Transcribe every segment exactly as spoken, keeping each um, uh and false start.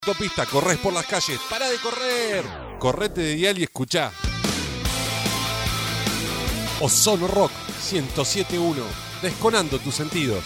Autopista, corres por las calles, para de correr, correte de dial y escuchá. Ozono Rock ciento siete punto uno, desconando tus sentidos.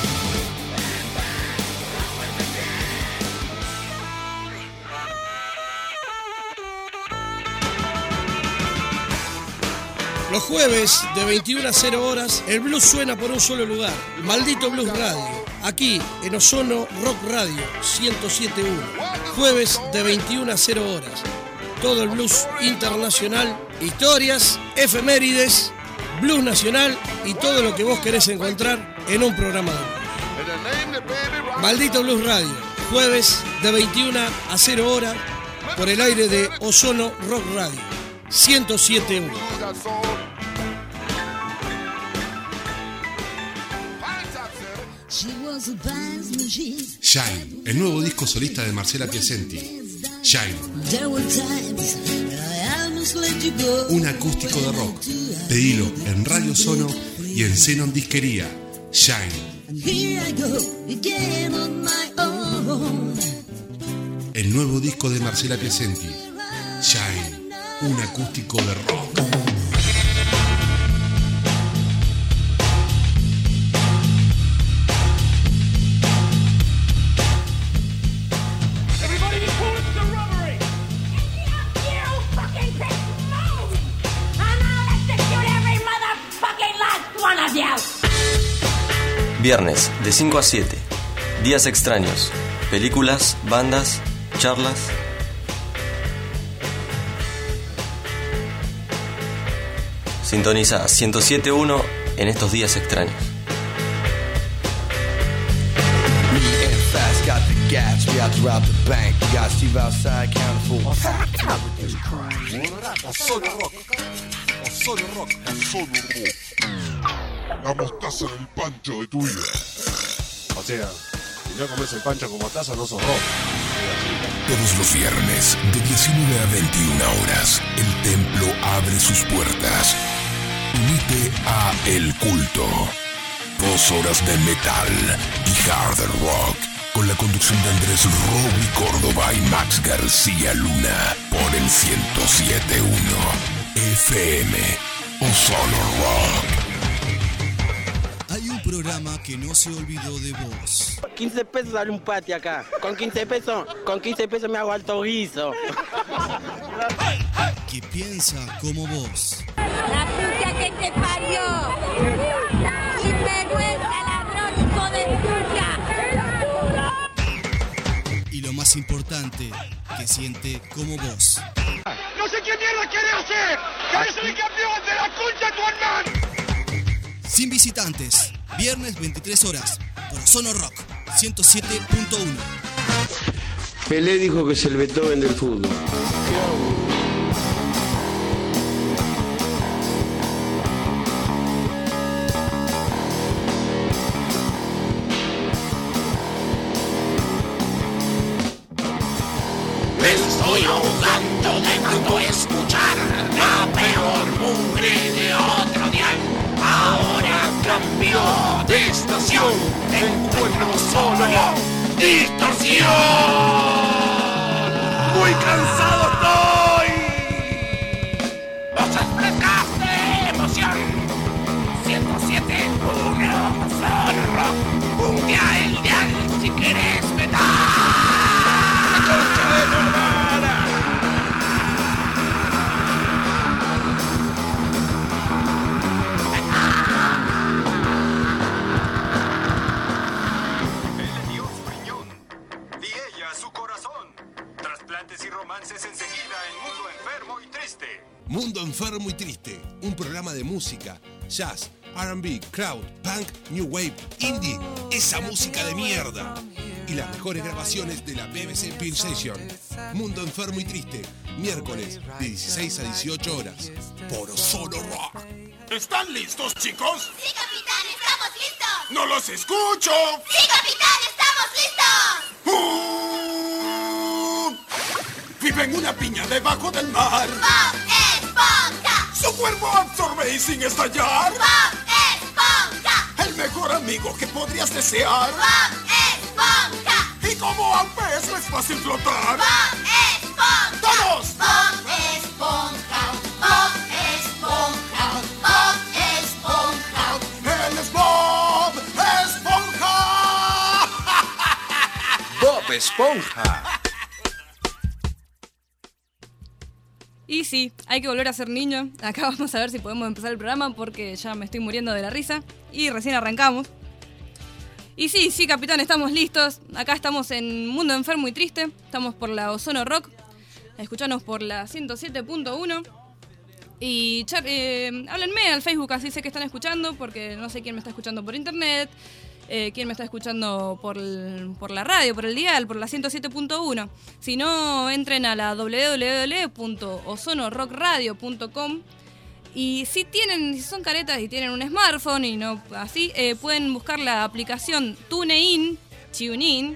Los jueves de veintiuna a cero horas, el blues suena por un solo lugar. Maldito Blues Radio, aquí en Ozono Rock Radio ciento siete punto uno. Jueves de veintiuna a cero horas. Todo el blues internacional, historias, efemérides, blues nacional y todo lo que vos querés encontrar en un programa de blues. Maldito Blues Radio, jueves de veintiuna a cero horas por el aire de Ozono Rock Radio ciento siete punto uno. Shine, el nuevo disco solista de Marcela Piacenti. Shine, un acústico de rock. Pedilo en Radio Sono y en Xenon Disquería. Shine, el nuevo disco de Marcela Piacenti. Shine, un acústico de rock. Viernes, de cinco a siete. Días extraños. Películas, bandas, charlas. Sintoniza ciento siete punto uno en estos días extraños. Ozono Rock. Ozono Rock. Ozono Rock. La mostaza en el pancho de tu vida. O sea, si no comes el pancho con mostaza no sos rock. Todos los viernes, de diecinueve a veintiuna horas, el templo abre sus puertas. Unite a El Culto. Dos horas de metal y hard rock, con la conducción de Andrés Roby Córdoba y Max García Luna, por el ciento siete punto uno F M. Ozono Rock. Hay un programa que no se olvidó de vos. quince pesos sale un pati acá. Con quince pesos, con quince pesos me hago alto guiso. Que piensa como vos. La puta que te parió. Sinvergüenza, ladrón, hijo de puta. Y lo más importante, que siente como vos. No sé qué mierda querés hacer. ¿Querés ser el campeón de la concha de tu hermano? Sin visitantes, viernes veintitrés horas, por Ozono Rock ciento siete punto uno. Pelé dijo que es el Beethoven del fútbol. Me estoy ahogando de tanto escuchar la peor mugre de otro dial. Ahora cambió de estación, encuentro solo distorsión. Muy cansado estoy. Voces frescas de emoción. ciento siete punto uno Ozono Rock. Un día el dial si quieres metal. Y romances enseguida en Mundo Enfermo y Triste. Mundo Enfermo y Triste, un programa de música, jazz, R and B, crowd, punk, new wave, indie, esa música de mierda. Y las mejores grabaciones de la B B C Pin Session. Mundo Enfermo y Triste, miércoles de dieciséis a dieciocho horas, por Ozono Rock. ¿Están listos, chicos? Sí, capitán, estamos listos. ¡No los escucho! Sí, capitán, estamos listos. ¡Uh! Vive en una piña debajo del mar. ¡Bob Esponja! Su cuerpo absorbe y sin estallar. ¡Bob Esponja! El mejor amigo que podrías desear. ¡Bob Esponja! Y como a un pez no es fácil flotar. Bob Esponja. ¡Todos! Bob Esponja. Bob Esponja. Bob Esponja. ¡Él es Bob Esponja! Bob Esponja. Y sí, hay que volver a ser niño. Acá vamos a ver si podemos empezar el programa porque ya me estoy muriendo de la risa. Y recién arrancamos. Y sí, sí, capitán, estamos listos. Acá estamos en Mundo Enfermo y Triste. Estamos por la Ozono Rock. Escuchanos por la ciento siete punto uno. Y chat, eh, háblenme al Facebook, así sé que están escuchando, porque no sé quién me está escuchando por internet, eh, quién me está escuchando por, el, por la radio, por el dial, por la ciento siete punto uno. Si no, entren a la doble u doble u doble u punto ozono rock radio punto com. Y si tienen, si son caretas y tienen un smartphone y no así, eh, pueden buscar la aplicación TuneIn, TuneIn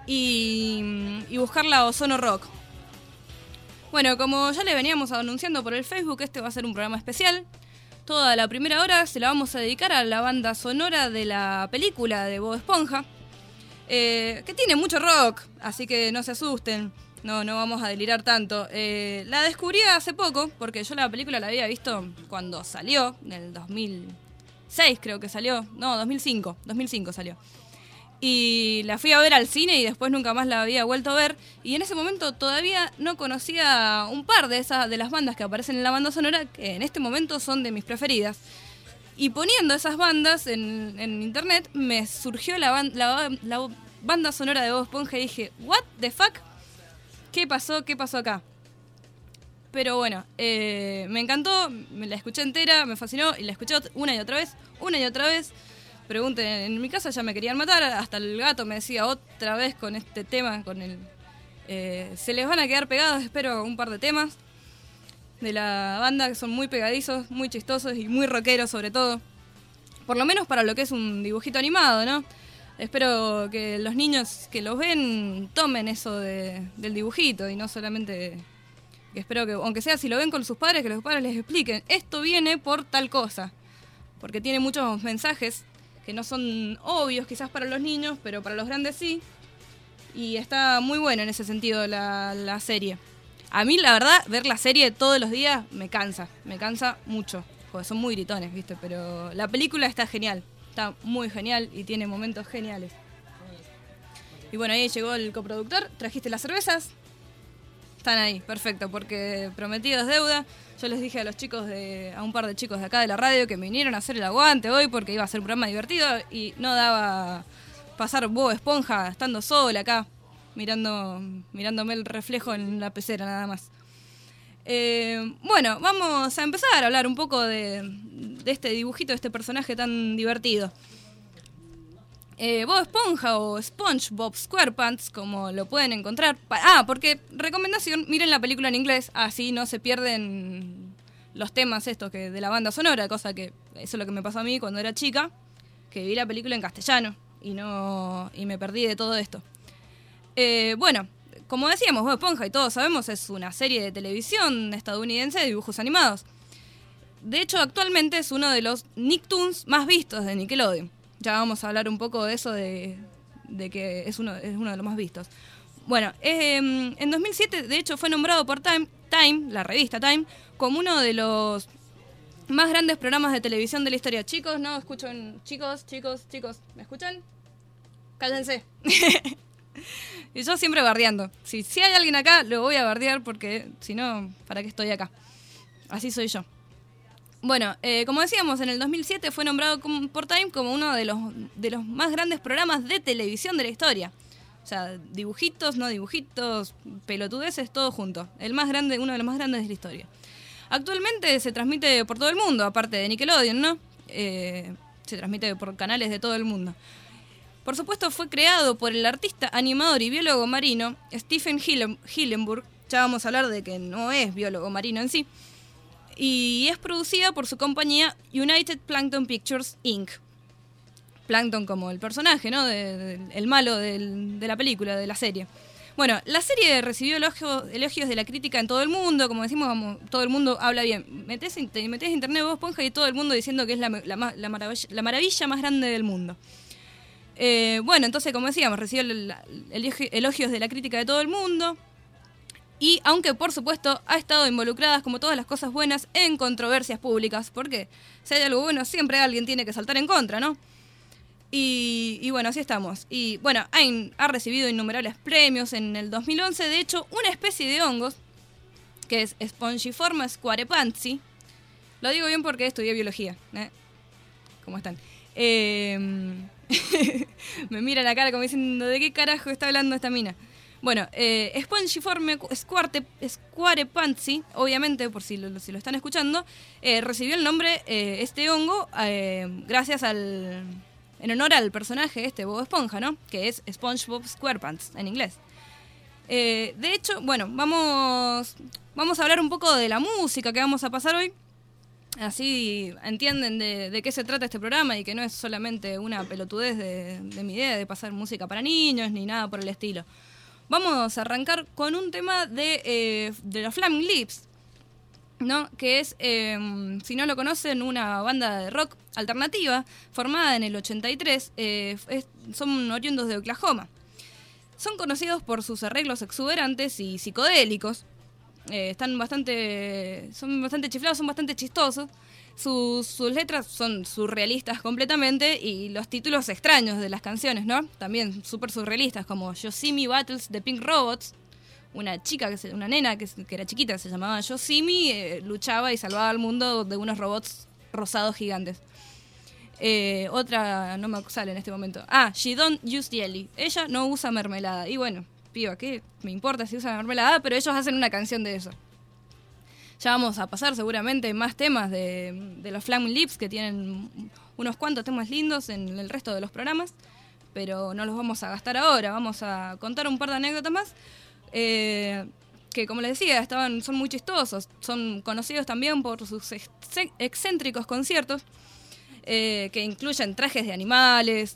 y, y buscar la Ozono Rock. Bueno, como ya le veníamos anunciando por el Facebook, este va a ser un programa especial. Toda la primera hora se la vamos a dedicar a la banda sonora de la película de Bob Esponja, eh, que tiene mucho rock, así que no se asusten. No, no vamos a delirar tanto. Eh, la descubrí hace poco, porque yo la película la había visto cuando salió, en el dos mil seis creo que salió. No, dos mil cinco, dos mil cinco salió. Y la fui a ver al cine y después nunca más la había vuelto a ver. Y en ese momento todavía no conocía un par de esas de las bandas que aparecen en la banda sonora, que en este momento son de mis preferidas. Y poniendo esas bandas en, en internet, me surgió la, ban- la, la banda sonora de Bob Esponja y dije, ¿what the fuck? ¿Qué pasó? ¿Qué pasó acá? Pero bueno, eh, me encantó, me la escuché entera, me fascinó y la escuché una y otra vez, una y otra vez. Pregunten, en mi casa ya me querían matar, hasta el gato me decía otra vez con este tema, con el... Eh, se les van a quedar pegados, espero, un par de temas de la banda que son muy pegadizos, muy chistosos y muy rockeros sobre todo. Por lo menos para lo que es un dibujito animado, ¿no? Espero que los niños que los ven tomen eso de, del dibujito y no solamente... Que espero que, aunque sea si lo ven con sus padres, que los padres les expliquen. Esto viene por tal cosa. Porque tiene muchos mensajes que no son obvios quizás para los niños, pero para los grandes sí. Y está muy buena en ese sentido la, la serie. A mí, la verdad, ver la serie todos los días me cansa. Me cansa mucho. Porque son muy gritones, ¿viste? Pero la película está genial. Está muy genial y tiene momentos geniales. Y bueno, ahí llegó el coproductor. ¿Trajiste las cervezas? Están ahí, perfecto, porque prometido es deuda. Yo les dije a los chicos, de, a un par de chicos de acá de la radio que me vinieron a hacer el aguante hoy porque iba a ser un programa divertido y no daba pasar Bob Esponja estando sola acá, mirando, mirándome el reflejo en la pecera nada más. Eh, bueno, vamos a empezar a hablar un poco de, de este dibujito, de este personaje tan divertido. Eh, Bob Esponja o SpongeBob SquarePants, como lo pueden encontrar. Ah, porque, recomendación, miren la película en inglés, así no se pierden los temas estos que de la banda sonora, cosa que eso es lo que me pasó a mí cuando era chica, que vi la película en castellano y no y me perdí de todo esto. Eh, bueno, como decíamos, Bob Esponja, y todos sabemos, es una serie de televisión estadounidense de dibujos animados. De hecho, actualmente es uno de los Nicktoons más vistos de Nickelodeon. Ya vamos a hablar un poco de eso, de, de que es uno, es uno de los más vistos. Bueno, eh, en dos mil siete, de hecho, fue nombrado por Time, Time, la revista Time, como uno de los más grandes programas de televisión de la historia. Chicos, no escuchan, chicos, chicos, chicos, ¿me escuchan? Cállense. Y yo siempre bardeando. Si, si hay alguien acá, lo voy a bardear porque si no, ¿para qué estoy acá? Así soy yo. Bueno, eh, como decíamos, en el dos mil siete fue nombrado por Time como uno de los, de los más grandes programas de televisión de la historia. O sea, dibujitos, no dibujitos, pelotudeces, todo junto. El más grande, uno de los más grandes de la historia. Actualmente se transmite por todo el mundo, aparte de Nickelodeon, ¿no? Eh, se transmite por canales de todo el mundo. Por supuesto, fue creado por el artista, animador y biólogo marino Stephen Hillenburg. Ya vamos a hablar de que no es biólogo marino en sí. Y es producida por su compañía United Plankton Pictures incorporated. Plankton como el personaje, ¿no? De, de, el malo del, de la película, de la serie. Bueno, la serie recibió elogios, elogios de la crítica en todo el mundo. Como decimos, como todo el mundo habla bien. Metés, metés internet Bob Esponja y todo el mundo diciendo que es la, la, la, maravilla, la maravilla más grande del mundo. Eh, bueno, entonces, como decíamos, recibió el, el, elogios de la crítica de todo el mundo. Y aunque, por supuesto, ha estado involucrada, como todas las cosas buenas, en controversias públicas. Porque si hay algo bueno, siempre alguien tiene que saltar en contra, ¿no? Y, y bueno, así estamos. Y bueno, ha, ha recibido innumerables premios en el dos mil once. De hecho, una especie de hongos, que es Spongiforma squarepanzi. Lo digo bien porque estudié biología. ¿eh? ¿Cómo están? Eh, me miran la cara como diciendo, ¿de qué carajo está hablando esta mina? Bueno, eh, Spongiforme squarepanzi, obviamente, por si lo, si lo están escuchando, eh, recibió el nombre, eh, este hongo, eh, gracias al... en honor al personaje este, Bob Esponja, ¿no? Que es SpongeBob SquarePants, en inglés. Eh, de hecho, bueno, vamos, vamos a hablar un poco de la música que vamos a pasar hoy. Así entienden de, de qué se trata este programa y que no es solamente una pelotudez de, de mi idea de pasar música para niños ni nada por el estilo. Vamos a arrancar con un tema de, eh, de los Flaming Lips, ¿no? Que es, eh, si no lo conocen, una banda de rock alternativa formada en el ochenta y tres. Eh, es, son oriundos de Oklahoma. Son conocidos por sus arreglos exuberantes y psicodélicos. Eh, están bastante, son bastante chiflados, son bastante chistosos. Sus, sus letras son surrealistas completamente y los títulos extraños de las canciones, ¿no? También súper surrealistas, como Yosemite Battles de Pink Robots. Una chica, que se, una nena que, que era chiquita, se llamaba Yosemite, eh, luchaba y salvaba al mundo de unos robots rosados gigantes. Eh, otra, no me sale en este momento. Ah, She Don't Use Jelly. Ella no usa mermelada. Y bueno, piba, ¿qué me importa si usa mermelada? Pero ellos hacen una canción de eso. Ya vamos a pasar seguramente más temas de, de los Flaming Lips, que tienen unos cuantos temas lindos en el resto de los programas, pero no los vamos a gastar ahora. Vamos a contar un par de anécdotas más, eh, que como les decía, estaban, son muy chistosos. Son conocidos también por sus ex- excéntricos conciertos, eh, que incluyen trajes de animales,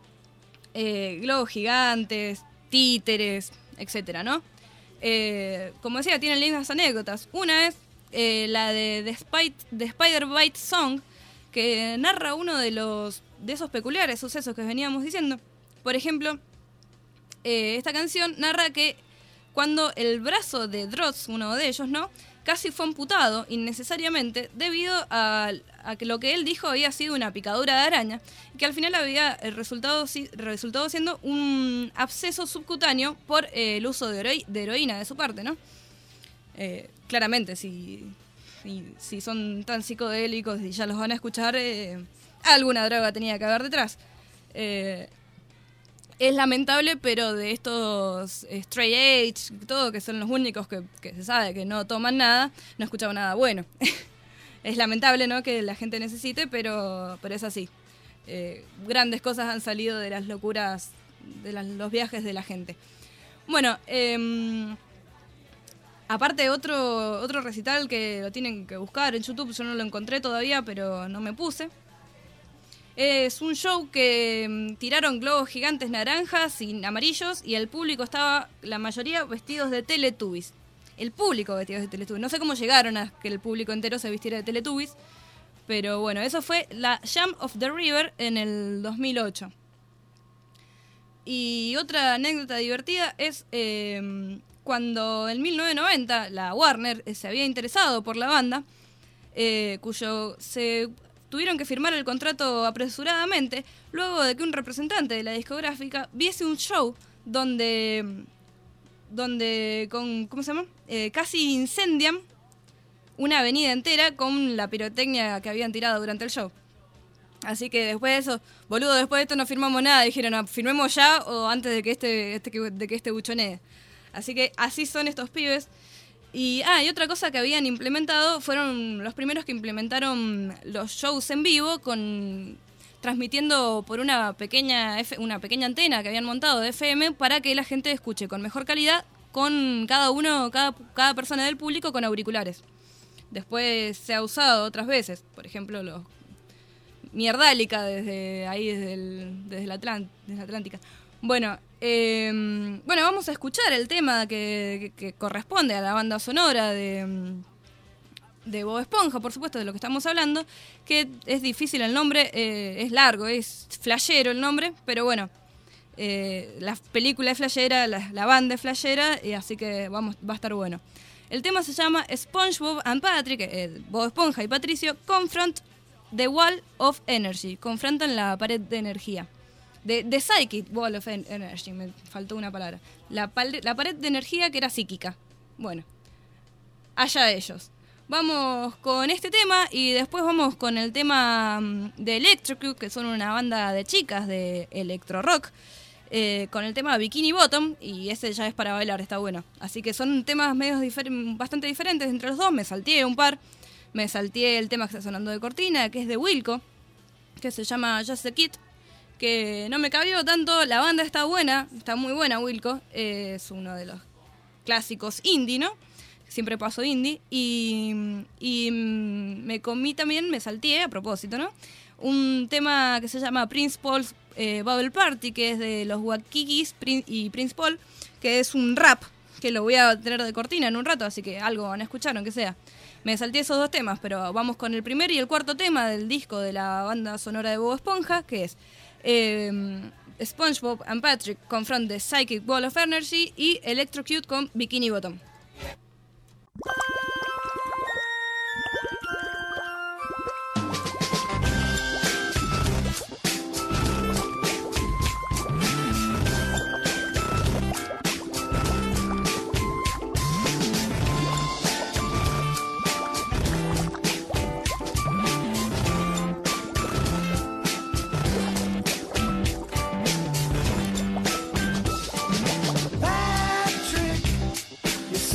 eh, globos gigantes, títeres, etcétera, ¿no? Eh, como decía, tienen lindas anécdotas. Una es eh, la de The, Spite, The Spider-Bite Song, que narra uno de los de esos peculiares sucesos que veníamos diciendo. Por ejemplo, eh, esta canción narra que cuando el brazo de Droz, uno de ellos, ¿no?, casi fue amputado innecesariamente debido a, a que lo que él dijo había sido una picadura de araña y que al final había el resultado, resultado siendo un absceso subcutáneo por eh, el uso de, hero, de heroína de su parte, ¿no? Eh, claramente, si, si, si son tan psicodélicos y ya los van a escuchar, eh, alguna droga tenía que haber detrás. Eh, Es lamentable, pero de estos straight edge, todo, que son los únicos que, que se sabe que no toman nada, no escuchaba nada bueno. Es lamentable, ¿no?, que la gente necesite, pero, pero es así. Eh, grandes cosas han salido de las locuras, de las, los viajes de la gente. Bueno, eh, aparte otro, otro recital que lo tienen que buscar en YouTube, yo no lo encontré todavía, pero no me puse. Es un show que um, tiraron globos gigantes naranjas y amarillos y el público estaba, la mayoría, vestidos de Teletubbies. El público vestidos de Teletubbies. No sé cómo llegaron a que el público entero se vistiera de Teletubbies, pero bueno, eso fue la Jam of the River en el dos mil ocho. Y otra anécdota divertida es eh, cuando en mil novecientos noventa la Warner eh, se había interesado por la banda, eh, cuyo se... tuvieron que firmar el contrato apresuradamente luego de que un representante de la discográfica viese un show donde, donde con, ¿cómo se llama? Eh, casi incendian una avenida entera con la pirotecnia que habían tirado durante el show. Así que después de eso, boludo, después de esto no firmamos nada. Dijeron, no, firmemos ya o antes de que este, este, de que este buchonee. Así que así son estos pibes. Y, ah, y otra cosa que habían implementado, fueron los primeros que implementaron los shows en vivo, con transmitiendo por una pequeña F, una pequeña antena que habían montado de F M para que la gente escuche con mejor calidad, con cada uno, cada, cada persona del público con auriculares. Después se ha usado otras veces, por ejemplo, los Mierdálica desde ahí, desde, el, desde, la, Atlant, desde la Atlántica. Bueno, eh, bueno, vamos a escuchar el tema que, que, que corresponde a la banda sonora de, de Bob Esponja, por supuesto, de lo que estamos hablando, que es difícil el nombre, eh, es largo, es flashero el nombre, pero bueno, eh, la película es flashera, la, la banda es flashera, y así que vamos, va a estar bueno. El tema se llama SpongeBob and Patrick, eh, Bob Esponja y Patricio confront the wall of energy, confrontan la pared de energía. The, the psychic wall of energy, me faltó una palabra. La, pal- la pared de energía que era psíquica. Bueno, allá ellos. Vamos con este tema y después vamos con el tema um, de Electrocute, que son una banda de chicas de electro rock, eh, con el tema Bikini Bottom, y ese ya es para bailar, está bueno. Así que son temas medios difer- bastante diferentes entre los dos, me salteé un par. Me salteé el tema que está sonando de cortina, que es de Wilco, que se llama Just a Kid, que no me cabió tanto. La banda está buena, está muy buena Wilco, eh, es uno de los clásicos indie, ¿no? Siempre paso indie. Y, y me comí también, me salteé a propósito, ¿no? Un tema que se llama Prince Paul's eh, Bubble Party, que es de los Wakikis y Prince Paul, que es un rap, que lo voy a tener de cortina en un rato, así que algo van a escuchar, aunque sea. Me salté esos dos temas, pero vamos con el primer y el cuarto tema del disco de la banda sonora de Bob Esponja, que es eh, SpongeBob and Patrick confront the Psychic Wall of Energy y Electrocute con Bikini Bottom. Patrick, you're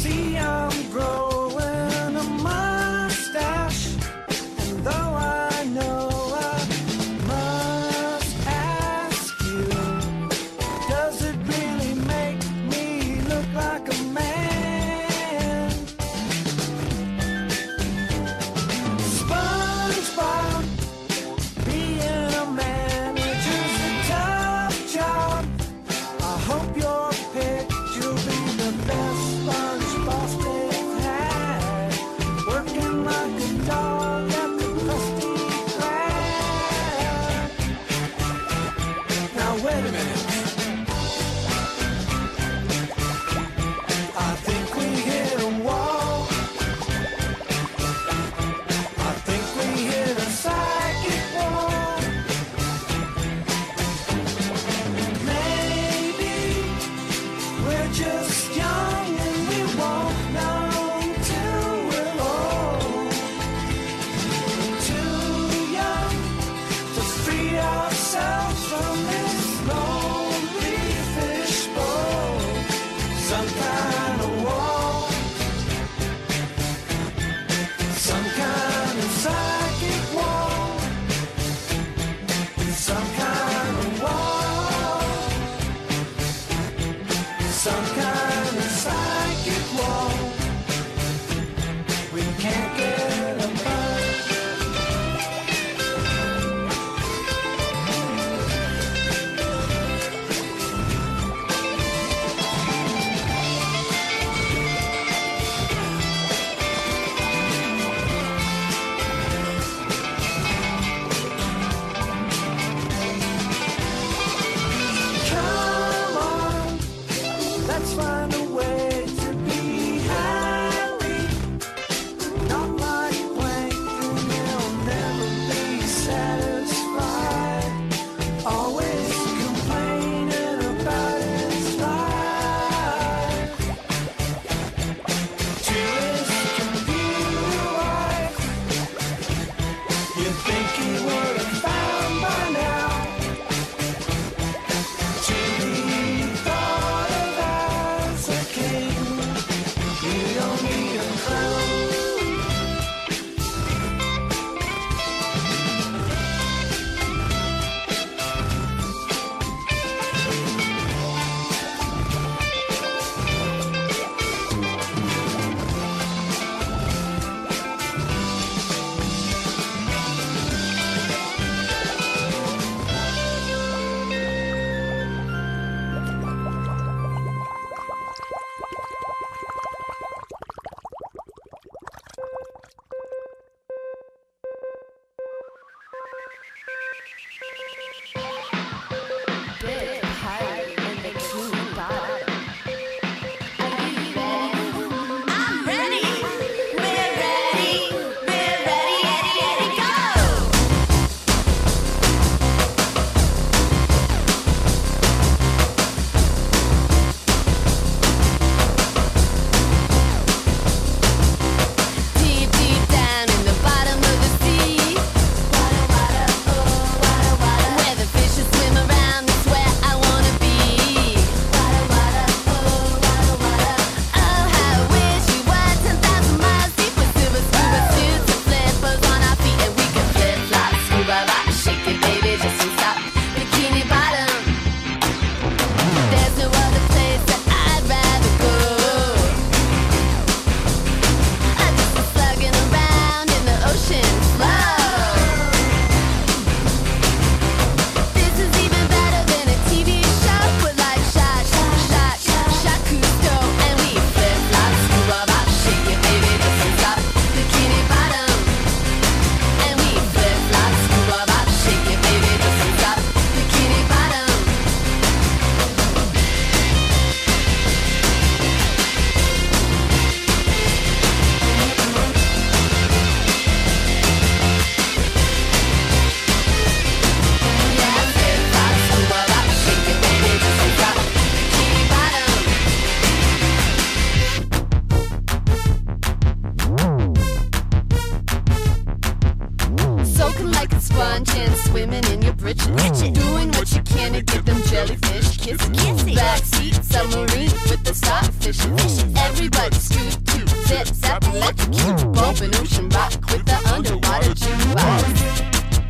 rich and rich and doing what you can to get them jellyfish kissing. Backseat submarine with the starfish fishing. Everybody scoot to zip zap electrocute. Bumping ocean rock with the underwater jukebox.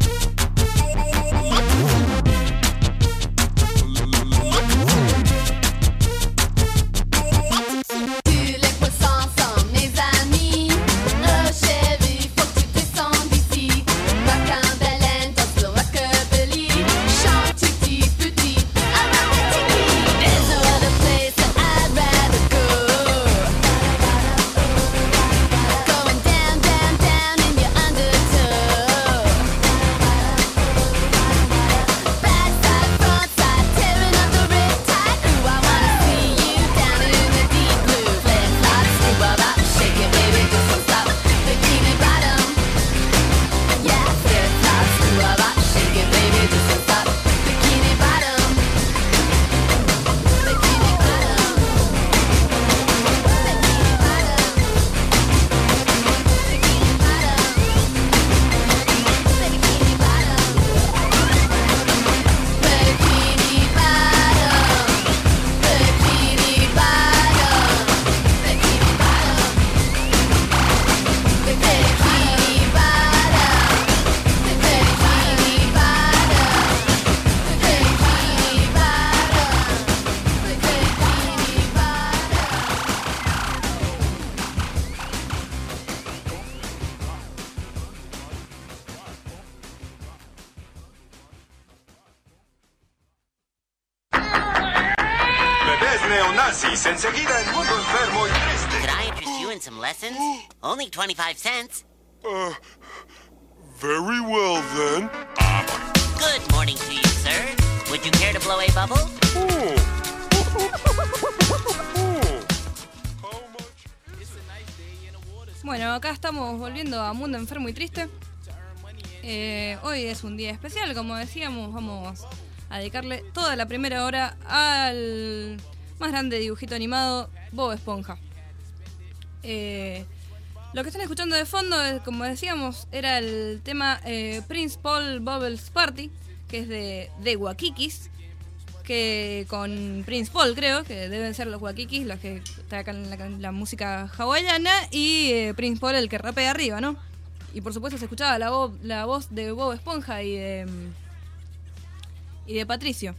Neonazis, enseguida el mundo enfermo y triste. Could I interest you in some lessons? Only twenty-five cents. Uh, very well then. Good morning to you, sir. Would you care to blow a bubble? Oh. Bueno, acá estamos volviendo a Mundo Enfermo y Triste. Eh, hoy es un día especial, como decíamos, vamos a dedicarle toda la primera hora al más grande dibujito animado, Bob Esponja. Eh, lo que están escuchando de fondo, como decíamos, era el tema eh, Prince Paul Bubbles Party, que es de The Wakikis, que con Prince Paul creo, que deben ser los Wakikis los que traen la, la música hawaiana, y eh, Prince Paul el que rapea arriba, ¿no? Y por supuesto se escuchaba la, vo- la voz de Bob Esponja y de, y de Patricio.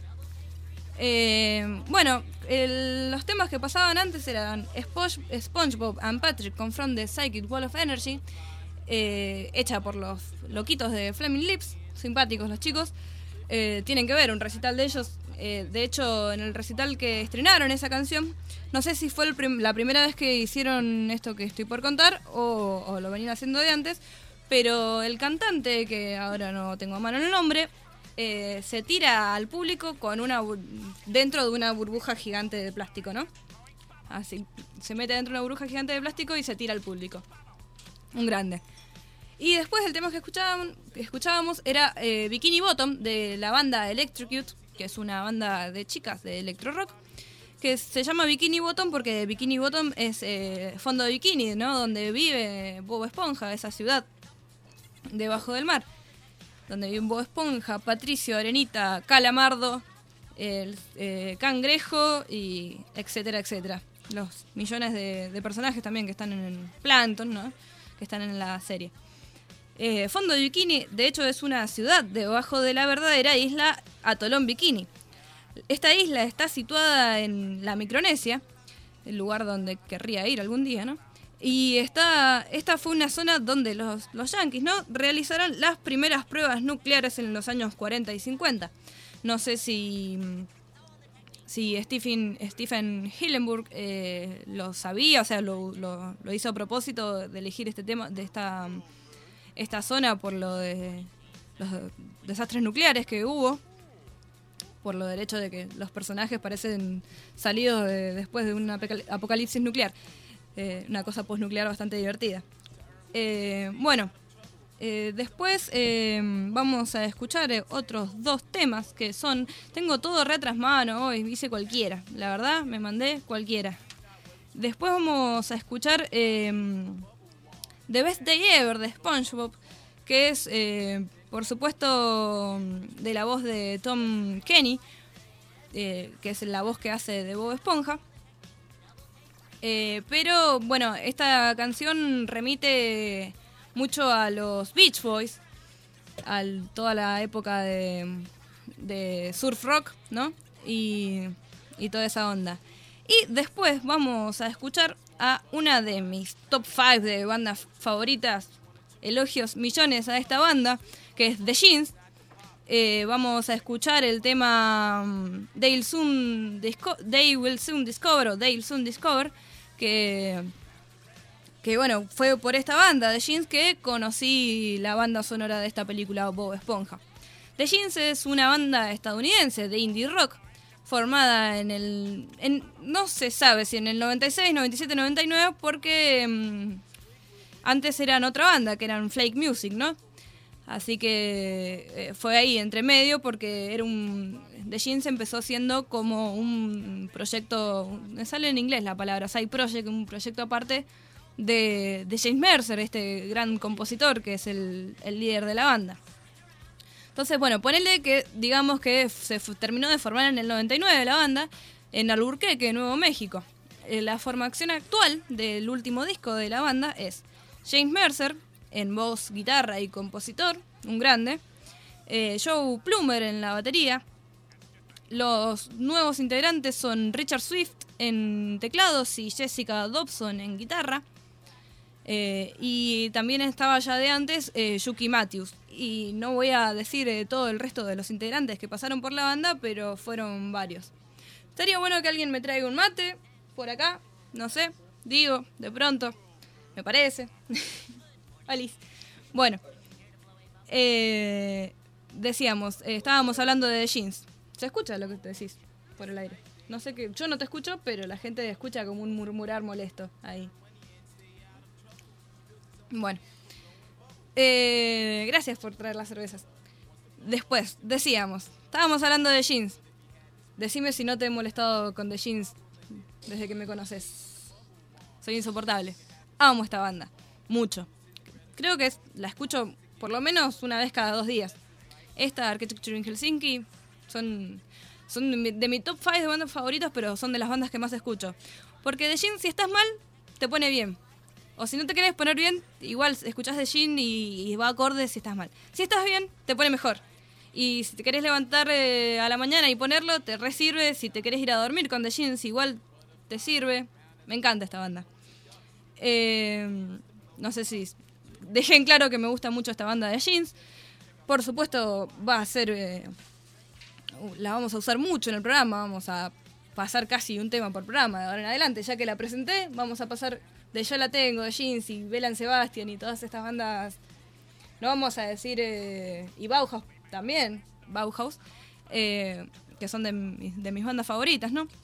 Eh, bueno, el, los temas que pasaban antes eran Sponge, SpongeBob and Patrick con From the Psychic Wall of Energy, eh, hecha por los loquitos de Flaming Lips, simpáticos los chicos. Eh, tienen que ver un recital de ellos. Eh, de hecho, en el recital que estrenaron esa canción, no sé si fue el prim- la primera vez que hicieron esto que estoy por contar o, o lo venían haciendo de antes, pero el cantante, que ahora no tengo a mano el nombre, eh, se tira al público con una bur- dentro de una burbuja gigante de plástico, ¿no? Así, se mete dentro de una burbuja gigante de plástico y se tira al público. Un grande. Y después el tema que escuchábamos, que escuchábamos era eh, Bikini Bottom, de la banda Electrocute, que es una banda de chicas de electro rock, que se llama Bikini Bottom porque Bikini Bottom es eh, fondo de bikini, ¿no? Donde vive Bob Esponja, esa ciudad debajo del mar, donde vive Bob Esponja, Patricio, Arenita, Calamardo, el eh, Cangrejo, y etcétera, etcétera. Los millones de, de personajes también que están en el Plankton, ¿no? Que están en la serie. Eh, Fondo de Bikini, de hecho, es una ciudad debajo de la verdadera isla Atolón Bikini. Esta isla está situada en la Micronesia, el lugar donde querría ir algún día, ¿no? Y está, esta fue una zona donde los, los yanquis, ¿no?, realizaron las primeras pruebas nucleares en los años cuarenta y cincuenta. No sé si, si Stephen, Stephen Hillenburg eh, lo sabía, o sea, lo, lo, lo hizo a propósito de elegir este tema, de esta, esta zona por lo de los desastres nucleares que hubo, por lo del hecho de que los personajes parecen salidos de, después de un apocalipsis nuclear. Eh, una cosa postnuclear bastante divertida. Eh, bueno, eh, después eh, vamos a escuchar eh, otros dos temas que son... Tengo todo re tras mano hoy, hice cualquiera. La verdad, me mandé cualquiera. Después vamos a escuchar eh, The Best Day Ever de SpongeBob, que es... Eh, por supuesto, de la voz de Tom Kenny, eh, que es la voz que hace de Bob Esponja. Eh, pero, bueno, esta canción remite mucho a los Beach Boys, a toda la época de, de surf rock, ¿no? Y, y toda esa onda. Y después vamos a escuchar a una de mis top cinco de bandas favoritas. Elogios millones a esta banda, que es The Jeans. Eh, vamos a escuchar el tema um, They'll Soon Disco- They Will Soon Discover o They'll Soon Discover, que, que bueno, fue por esta banda, The Jeans, que conocí la banda sonora de esta película Bob Esponja. The Jeans es una banda estadounidense de indie rock, formada en el... En, no se sabe si en el noventa y seis, noventa y siete, noventa y nueve, porque um, antes eran otra banda, que eran Flake Music, ¿no? Así que eh, fue ahí entre medio, porque era un The Jeans empezó siendo como un proyecto, me sale en inglés la palabra side project, un proyecto aparte de, de James Mercer, este gran compositor que es el, el líder de la banda. Entonces, bueno, ponele que digamos que se f- terminó de formar en el noventa y nueve la banda en Albuquerque, Nuevo México. Eh, la formación actual del último disco de la banda es James Mercer en voz, guitarra y compositor, un grande. Eh, Joe Plummer en la batería. Los nuevos integrantes son Richard Swift en teclados y Jessica Dobson en guitarra. Eh, y también estaba ya de antes eh, Yuki Matthews. Y no voy a decir eh, todo el resto de los integrantes que pasaron por la banda, pero fueron varios. Estaría bueno que alguien me traiga un mate por acá, no sé, digo, de pronto, me parece. Alice. Bueno, eh, decíamos, eh, estábamos hablando de The Jeans. ¿Se escucha lo que te decís por el aire? No sé qué, yo no te escucho, pero la gente escucha como un murmurar molesto ahí. Bueno, eh, gracias por traer las cervezas. Después, decíamos, estábamos hablando de Jeans. Decime si no te he molestado con The Jeans desde que me conoces. Soy insoportable. Amo esta banda, mucho. Creo que es, la escucho por lo menos una vez cada dos días. Esta, Architecture in Helsinki, son, son de, mi, de mi top cinco de bandas favoritas, pero son de las bandas que más escucho. Porque The Jeans, si estás mal, te pone bien. O si no te querés poner bien, igual escuchás The Jeans y, y va acorde si estás mal. Si estás bien, te pone mejor. Y si te querés levantar eh, a la mañana y ponerlo, te re sirve. Si te querés ir a dormir con The Jeans, igual te sirve. Me encanta esta banda. Eh, no sé si dejé en claro que me gusta mucho esta banda de Jeans. Por supuesto, va a ser... Eh, la vamos a usar mucho en el programa. Vamos a pasar casi un tema por programa de ahora en adelante. Ya que la presenté, vamos a pasar de Yo la Tengo, de Jeans y Belle Sebastian y todas estas bandas. No vamos a decir... Eh, y Bauhaus también, Bauhaus, eh, que son de, de mis bandas favoritas, ¿no?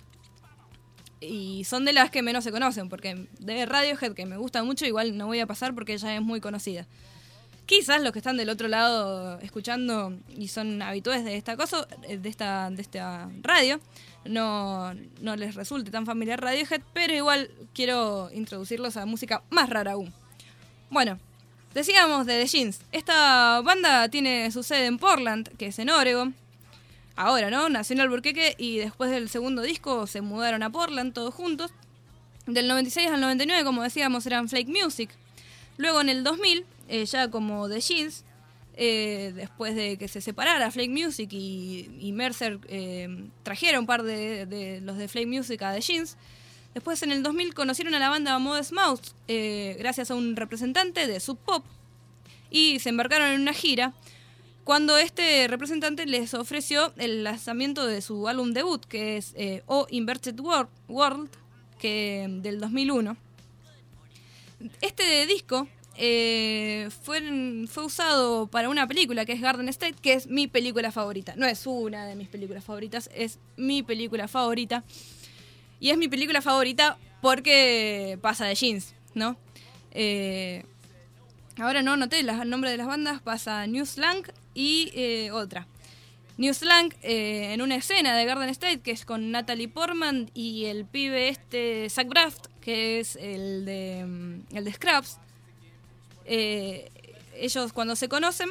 Y son de las que menos se conocen, porque de Radiohead, que me gusta mucho, igual no voy a pasar porque ella es muy conocida. Quizás los que están del otro lado escuchando y son habituales de esta cosa, de esta, de esta radio, no, no les resulte tan familiar Radiohead, pero igual quiero introducirlos a música más rara aún. Bueno, decíamos de The Jeans. Esta banda tiene su sede en Portland, que es en Oregon. Ahora, ¿no? Nació en Albuquerque y después del segundo disco se mudaron a Portland todos juntos. Del noventa y seis al noventa y nueve, como decíamos, eran Flake Music. Luego en el dos mil, eh, ya como The Jeans, eh, después de que se separara Flake Music y, y Mercer eh, trajera un par de, de los de Flake Music a The Jeans. Después en el dos mil conocieron a la banda Modest Mouse eh, gracias a un representante de Sub Pop y se embarcaron en una gira cuando este representante les ofreció el lanzamiento de su álbum debut, que es eh, O Inverted World, World que del dos mil uno. Este disco eh, fue, fue usado para una película que es Garden State, que es mi película favorita. No es una de mis películas favoritas, es mi película favorita. Y es mi película favorita porque pasa de Jeans, ¿no? Eh, ahora no anoté los nombres de las bandas, pasa New Slang y eh, otra. New Slang eh, en una escena de Garden State, que es con Natalie Portman y el pibe este, Zach Braff, que es el de, el de Scraps. Eh, ellos cuando se conocen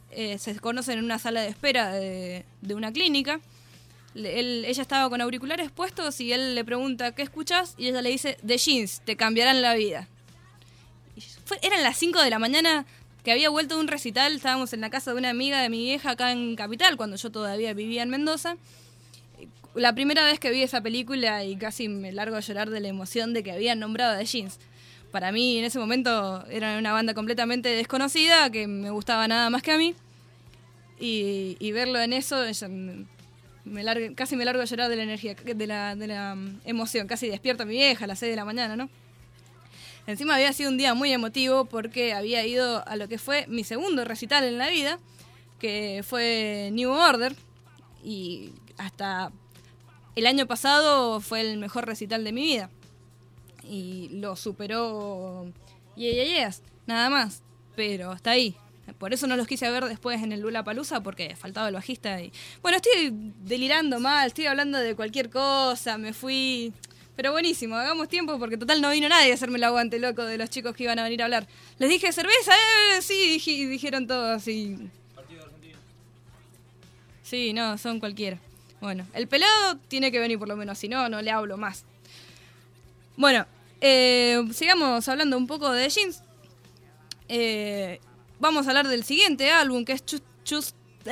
eh, se conocen en una sala de espera de, de una clínica. Él, ella estaba con auriculares puestos y él le pregunta ¿qué escuchas? Y ella le dice The Jeans, te cambiarán la vida. Y fue, eran las cinco de la mañana, que había vuelto de un recital. Estábamos en la casa de una amiga de mi vieja acá en Capital, cuando yo todavía vivía en Mendoza. La primera vez que vi esa película y casi me largo a llorar de la emoción de que habían nombrado a The Jeans. Para mí en ese momento era una banda completamente desconocida, que me gustaba nada más que a mí. Y, y verlo en eso, me largo, casi me largo a llorar de la energía, de la, de la emoción. Casi despierto a mi vieja a las seis de la mañana, ¿no? Encima había sido un día muy emotivo porque había ido a lo que fue mi segundo recital en la vida, que fue New Order, y hasta el año pasado fue el mejor recital de mi vida. Y lo superó Yeah Yeah Yeahs, nada más, pero hasta ahí. Por eso no los quise ver después en el Lollapalooza, porque faltaba el bajista. Y bueno, estoy delirando mal, estoy hablando de cualquier cosa, me fui... Pero buenísimo, hagamos tiempo porque total no vino nadie a hacerme el aguante, loco, de los chicos que iban a venir a hablar. Les dije, ¿cerveza? Eh, sí, dij- dijeron todos. Y... ¿Partido argentino? Sí, no, son cualquiera. Bueno, el pelado tiene que venir por lo menos, si no, no le hablo más. Bueno, eh, sigamos hablando un poco de Jeans. Eh... Vamos a hablar del siguiente álbum, que es Choose, Choose,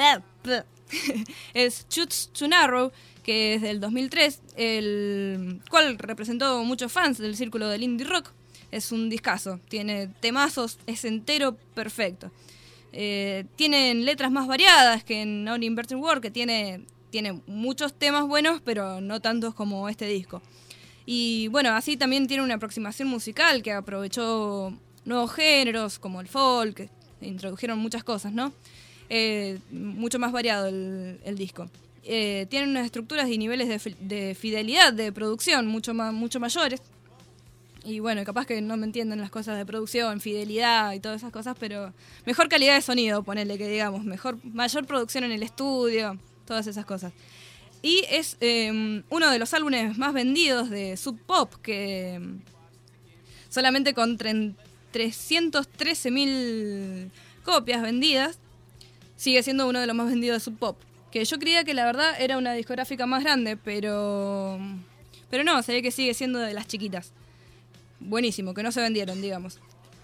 es Choose to Narrow, que es del dos mil tres, el cual representó muchos fans del círculo del indie rock. Es un discazo, tiene temazos, es entero perfecto. Eh, tienen letras más variadas que en Only Inverted World, que tiene, tiene muchos temas buenos, pero no tantos como este disco. Y bueno, así también tiene una aproximación musical que aprovechó nuevos géneros como el folk. Introdujeron muchas cosas, ¿no? Eh, mucho más variado el, el disco. Eh, tienen unas estructuras y niveles de, fi- de fidelidad de producción mucho, ma- mucho mayores. Y bueno, capaz que no me entienden las cosas de producción, fidelidad y todas esas cosas, pero mejor calidad de sonido, ponele que digamos, mejor, mayor producción en el estudio, todas esas cosas. Y es eh, uno de los álbumes más vendidos de Sub Pop, que solamente con treinta trescientas trece mil copias vendidas, sigue siendo uno de los más vendidos de Sub Pop. Que yo creía que la verdad era una discográfica más grande, pero pero no, se ve que sigue siendo de las chiquitas. Buenísimo, que no se vendieron, digamos.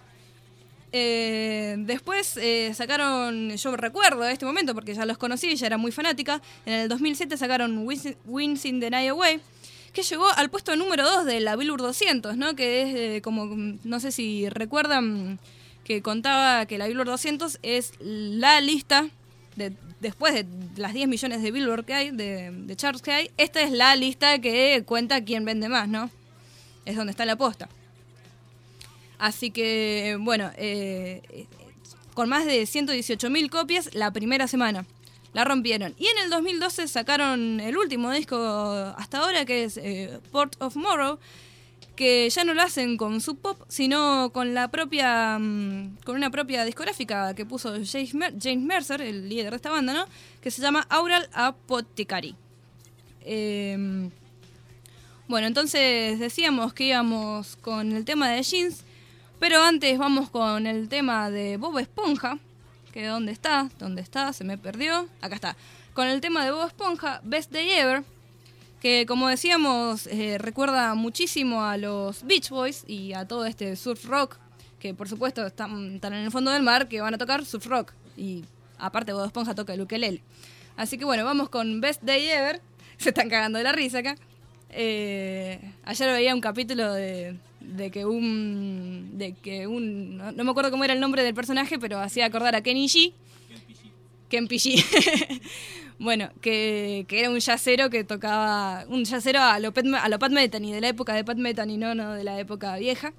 Eh, después eh, sacaron, yo recuerdo este momento porque ya los conocí, ya era muy fanática, en el dos mil siete sacaron Wins, Wins in the Night Away, que llegó al puesto número dos de la Billboard doscientos, ¿no? Que es eh, como, no sé si recuerdan, que contaba que la Billboard doscientos es la lista, de, después de las diez millones de Billboard que hay, de, de charts que hay, esta es la lista que cuenta quién vende más, ¿no? Es donde está la posta. Así que, bueno, eh, con más de ciento dieciocho mil copias la primera semana. La rompieron. Y en el dos mil doce sacaron el último disco hasta ahora, que es eh, Port of Morrow, que ya no lo hacen con Sub Pop, sino con la propia um, con una propia discográfica que puso James, Mer- James Mercer, el líder de esta banda, ¿no? Que se llama Aural Apothecary. Eh, bueno, entonces decíamos que íbamos con el tema de Jeans, pero antes vamos con el tema de Bob Esponja. Que ¿dónde está? ¿Dónde está? Se me perdió. Acá está. Con el tema de Bob Esponja, Best Day Ever, que como decíamos, eh, recuerda muchísimo a los Beach Boys y a todo este surf rock, que por supuesto están, están en el fondo del mar, que van a tocar surf rock. Y aparte Bob Esponja toca el ukelele. Así que bueno, vamos con Best Day Ever. Se están cagando de la risa acá. Eh, ayer veía un capítulo de... de que un de que un no, no me acuerdo cómo era el nombre del personaje, pero hacía acordar a Kenny G. Kenny G. Bueno, que, que era un jazzero que tocaba un jazzero a lo, Pat, a lo Pat Metheny, de la época de Pat Metheny, no, no de la época vieja,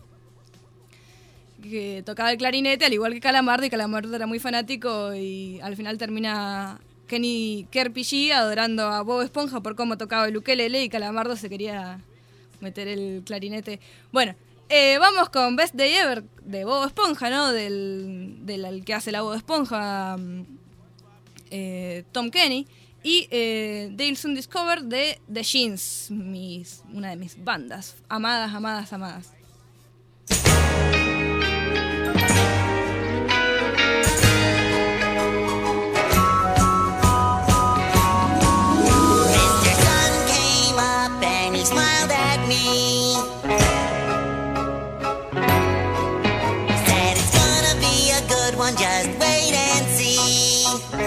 que tocaba el clarinete al igual que Calamardo, y Calamardo era muy fanático y al final termina Kenny Kerpy G adorando a Bob Esponja por cómo tocaba el ukelele, y Calamardo se quería meter el clarinete. Bueno, eh, vamos con Best Day Ever de Bob Esponja, ¿no? Del, del que hace la Bob Esponja, eh, Tom Kenny. Y eh, They'll Soon Discover de The Jeans, mis, una de mis bandas amadas, amadas, amadas. on, just wait and see.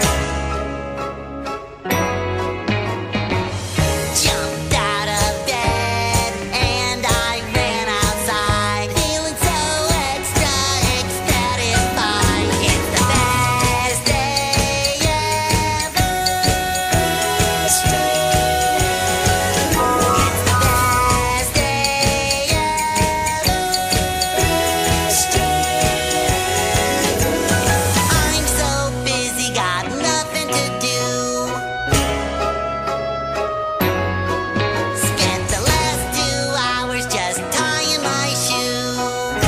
Jumped out of bed and I ran outside, feeling so extra ecstatified. It's the best day ever. It's the best day ever. I'm so busy, got nothing to do. Spent the last two hours just tying my shoe.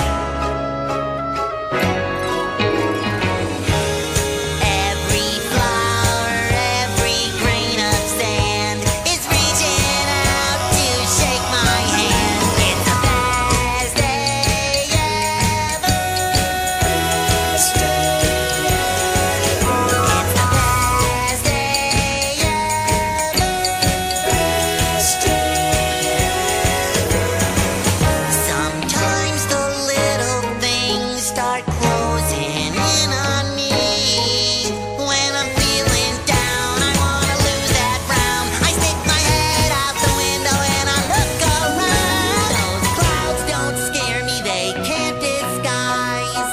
Every flower, every grain of sand is reaching out to shake my hand. It's the best day ever. It's the best day ever. Sometimes the little things start closing in on me. When I'm feeling down, I wanna lose that frown. I stick my head out the window and I look around. Those clouds don't scare me, they can't disguise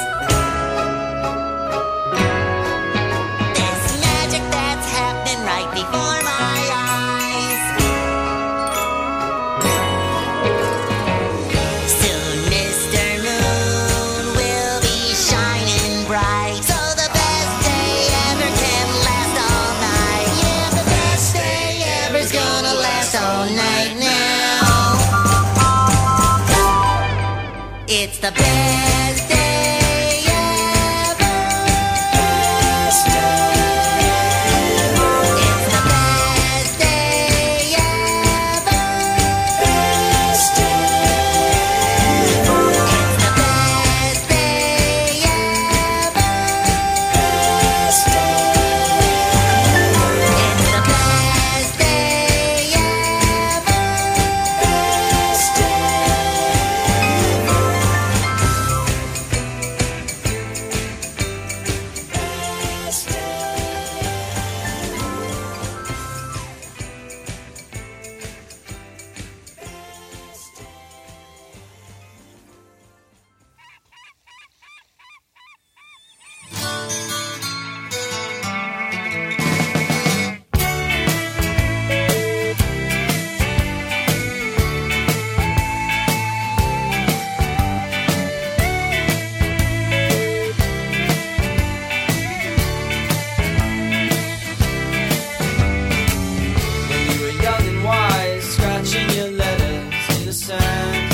this magic that's happening right before my eyes. Soon Mister Moon will be shining bright, so the best day ever can last all night. Yeah, the best day ever's gonna last all night now. It's the best day ever. It's the best day ever. It's the best day ever. It's the best day When you were young and wise, scratching your letters in the sand,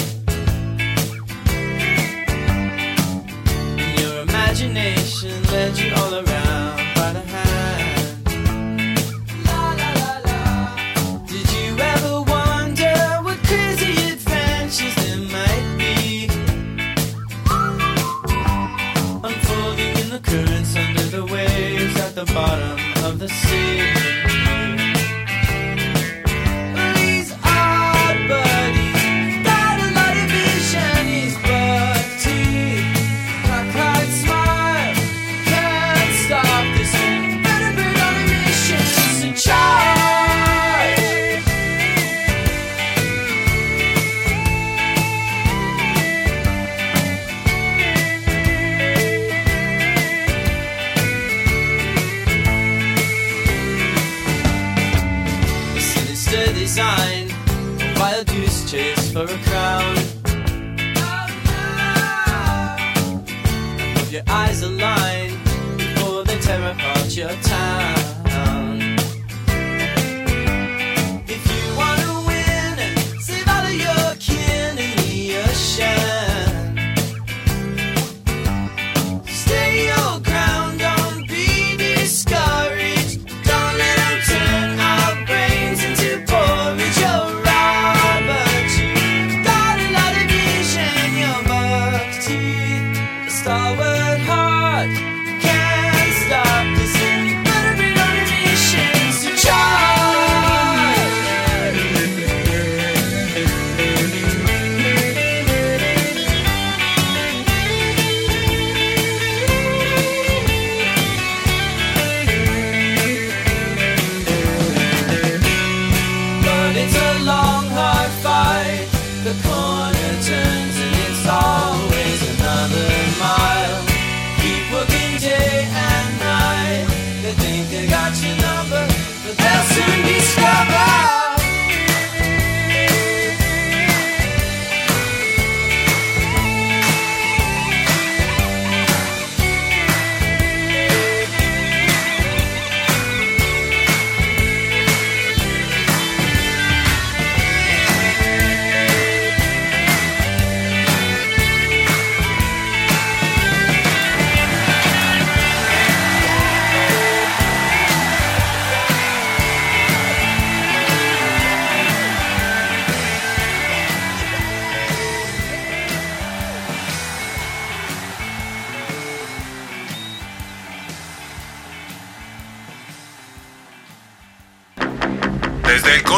and your imagination led you all around by the hand. La la la la. Did you ever wonder what crazy adventures there might be unfolding in the currents under the waves at the bottom of the sea? He's odd, but he's got a lot of vision. He's buck teeth, cockeyed smile, can't stop this better bird on a mission. It's a charge. A sinister design, a wild goose chase for a crown. With your eyes aligned before they tear apart your town. If you wanna win and save all of your kin in the ocean, stay your ground, don't be discouraged. Don't let them turn our brains into porridge. You're right, but you got a lot of vision. Your buck teeth, a stalwart heart, can't stop this. And you better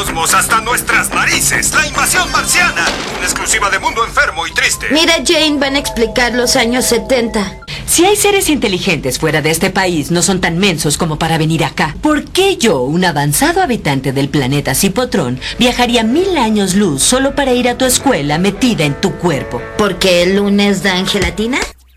cosmos hasta nuestras narices. La invasión marciana. Una exclusiva de Mundo Enfermo y Triste. Mira, Jane, van a explicar los años setenta. Si hay seres inteligentes fuera de este país, no son tan mensos como para venir acá. ¿Por qué yo, un avanzado habitante del planeta Cipotrón, viajaría mil años luz solo para ir a tu escuela metida en tu cuerpo? ¿Porque el lunes dan gelatina?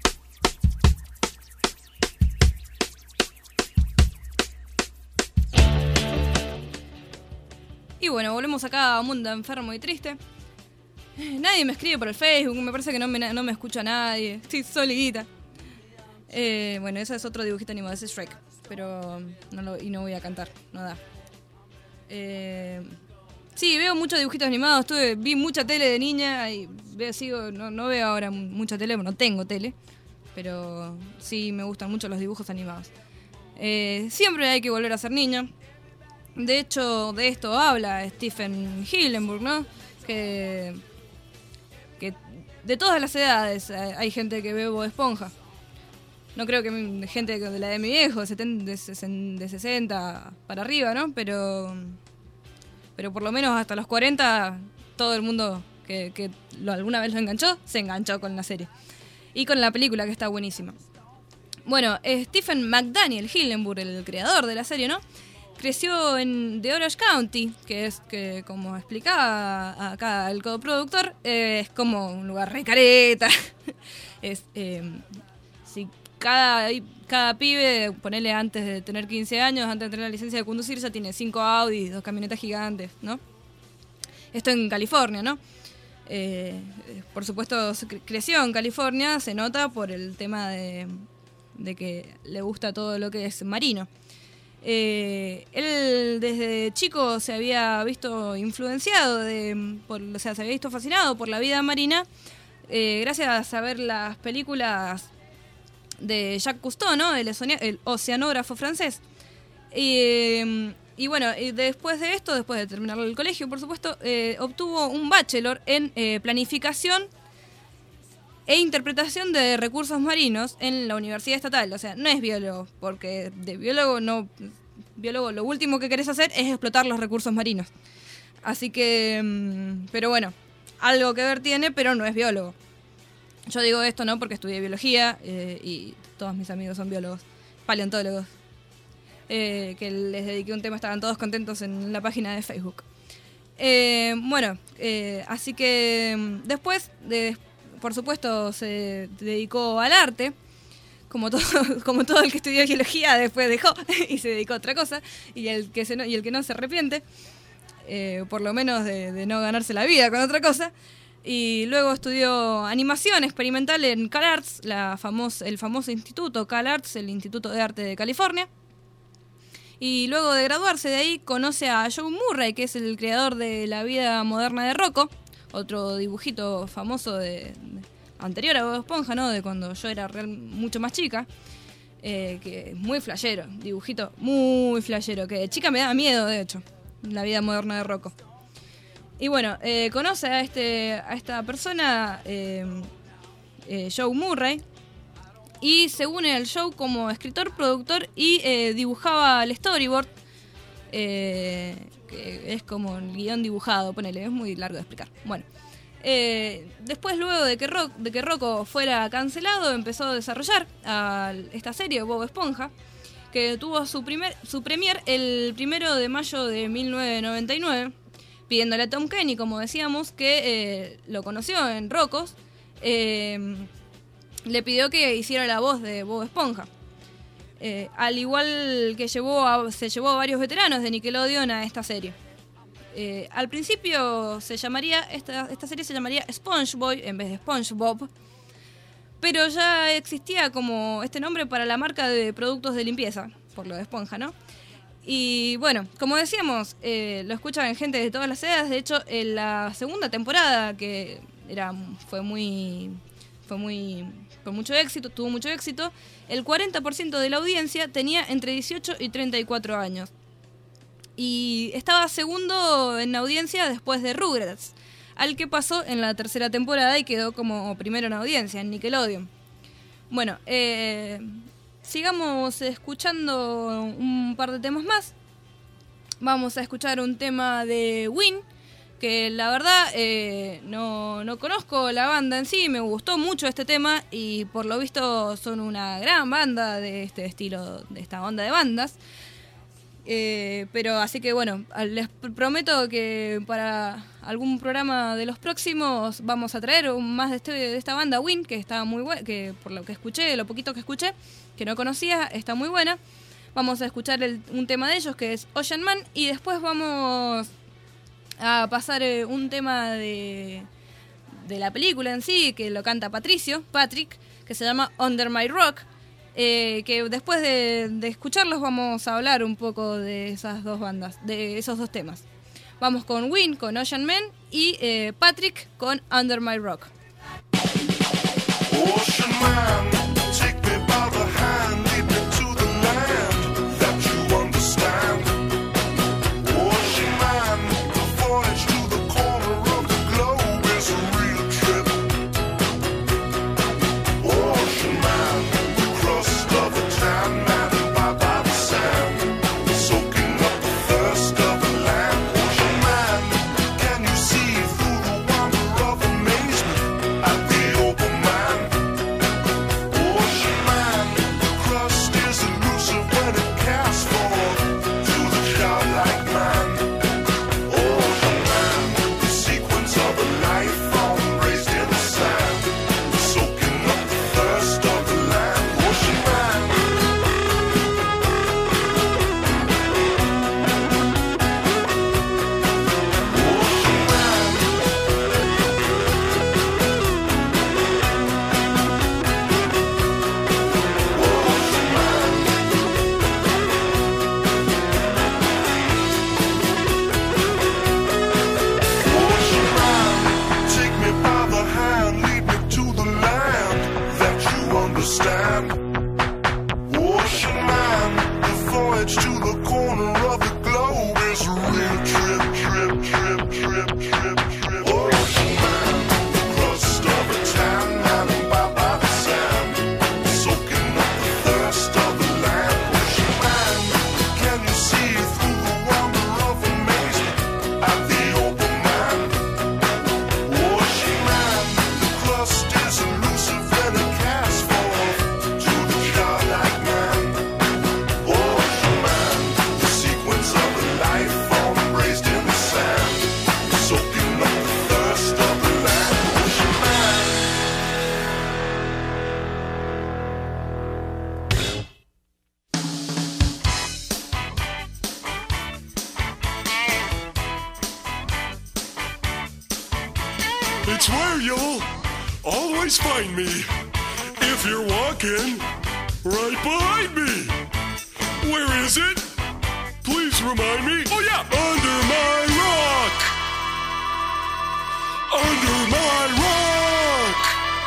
Y bueno, volvemos acá a Mundo Enfermo y Triste. Nadie me escribe por el Facebook, me parece que no me, no me escucha nadie. Estoy solita. Eh, bueno, ese es otro dibujito animado, ese es Shrek. Pero no lo, y no voy a cantar, no da. Eh, sí, veo muchos dibujitos animados, tuve, vi mucha tele de niña y veo, sigo, no, no veo ahora mucha tele, no tengo tele. Pero sí me gustan mucho los dibujos animados. Eh, siempre hay que volver a ser niño. De hecho, de esto habla Stephen Hillenburg, ¿no? Que, que de todas las edades hay gente que ve Bob Esponja. No creo que mi- gente de la de mi viejo, de, setenta, de, sesen- de sesenta para arriba, ¿no? Pero, pero por lo menos hasta los cuarenta, todo el mundo que, que lo, alguna vez lo enganchó, se enganchó con la serie. Y con la película, que está buenísima. Bueno, eh, Stephen McDaniel Hillenburg, el creador de la serie, ¿no? Creció en The Orange County, que es, que como explicaba acá el coproductor, eh, es como un lugar re careta. es, eh, si cada, cada pibe, ponele antes de tener quince años, antes de tener la licencia de conducir, ya tiene cinco Audi, dos camionetas gigantes, ¿no? Esto en California, ¿no? Eh, por supuesto, se cre- creció en California, se nota por el tema de, de que le gusta todo lo que es marino. Eh, él desde chico se había visto influenciado, de, por, o sea, se había visto fascinado por la vida marina, eh, gracias a ver las películas de Jacques Cousteau, ¿no? El, oceania- el oceanógrafo francés. Y, y bueno, y después de esto, después de terminar el colegio, por supuesto, eh, obtuvo un bachelor en eh, planificación e interpretación de recursos marinos en la Universidad Estatal. O sea, no es biólogo, porque de biólogo no, biólogo lo último que querés hacer es explotar los recursos marinos. Así que, mm, pero bueno, algo que ver tiene, pero no es biólogo. Yo digo esto no porque estudié biología eh, y todos mis amigos son biólogos, paleontólogos, eh, que les dediqué un tema, estaban todos contentos en la página de Facebook. Eh, bueno, eh, así que mm, después de... Por supuesto, se dedicó al arte, como todo, como todo el que estudió geología después dejó y se dedicó a otra cosa, y el que, se no, y el que no se arrepiente, eh, por lo menos de, de no ganarse la vida con otra cosa. Y luego estudió animación experimental en CalArts, la famos, el famoso instituto CalArts, el Instituto de Arte de California. Y luego de graduarse de ahí, conoce a Joe Murray, que es el creador de La vida moderna de Rocco, otro dibujito famoso de, de anterior a Bob Esponja, ¿no? De cuando yo era real, mucho más chica, eh, que es muy flashero, dibujito muy flashero, que de chica me daba miedo, de hecho, La vida moderna de Rocco. Y bueno, eh, conoce a este a esta persona, eh, eh, Joe Murray, y se une al show como escritor, productor y eh, dibujaba el storyboard, eh, que es como el guión dibujado, ponele, es muy largo de explicar. Bueno, eh, después luego de que, Rock, de que Rocco fuera cancelado, empezó a desarrollar a esta serie Bob Esponja, que tuvo su primer su premier el primero de mayo de mil novecientos noventa y nueve, pidiéndole a Tom Kenny, como decíamos, que eh, lo conoció en Roccos, eh, le pidió que hiciera la voz de Bob Esponja. Eh, al igual que llevó a, se llevó a varios veteranos de Nickelodeon a esta serie. Eh, al principio se llamaría esta, esta serie se llamaría SpongeBob en vez de SpongeBob, pero ya existía como este nombre para la marca de productos de limpieza, por lo de esponja, ¿no? Y bueno, como decíamos, eh, lo escuchan gente de todas las edades. De hecho, en la segunda temporada, que era fue muy fue muy fue mucho éxito, tuvo mucho éxito, el cuarenta por ciento de la audiencia tenía entre dieciocho y treinta y cuatro años. Y estaba segundo en audiencia después de Rugrats, al que pasó en la tercera temporada y quedó como primero en audiencia, en Nickelodeon. Bueno, eh, sigamos escuchando un par de temas más. vamos a escuchar un tema de Win, que la verdad eh, no, no conozco la banda en sí, me gustó mucho este tema y por lo visto son una gran banda de este estilo, de esta onda de bandas. Eh, pero así que bueno, les prometo que para algún programa de los próximos vamos a traer un más de, este, de esta banda Win, que está muy buena, que por lo que escuché, lo poquito que escuché, que no conocía, está muy buena. Vamos a escuchar el, un tema de ellos que es Ocean Man y después vamos a pasar eh, un tema de, de la película en sí, que lo canta Patricio, Patrick, que se llama Under My Rock. Eh, que después de, de escucharlos vamos a hablar un poco de esas dos bandas, de esos dos temas. Vamos con Win, con Ocean Man y eh, Patrick con Under My Rock. Ocean Man, take me by the hand, lead me to the land that you understand. Ocean Man, the voyage to the corner of the globe is a real trip. Ocean Man, crust of a tan man by, by the sand, soaking up the thirst of the land. Ocean Man, can you see through the wonder of amazement at the open man? Ocean Man, the crust is elusive when it casts forth to the childlike man. Ocean Man, the sequence of a life form raised in the sand, soaking up the thirst of the land. Ocean Man. Take me by the hand, lead me to the land that you understand. Ocean Man, the voyage to the corner of the globe is a real trip, trip, trip, trip, trip, trip. Ocean Man, the crust of a tan man by, by the sand, soaking up the thirst of the land. Ocean Man, can you see through the wonder of amazement at the open man? Ocean Man, the crust is elusive and it casts forth to the childlike man. Ocean Man, the sequence of a life form raised in the sand, soaking up the thirst of the land. Ocean Man. It's where you'll always find me if you're walking right behind me. Where is it? Please remind me. Oh yeah, under my rock. Under my rock.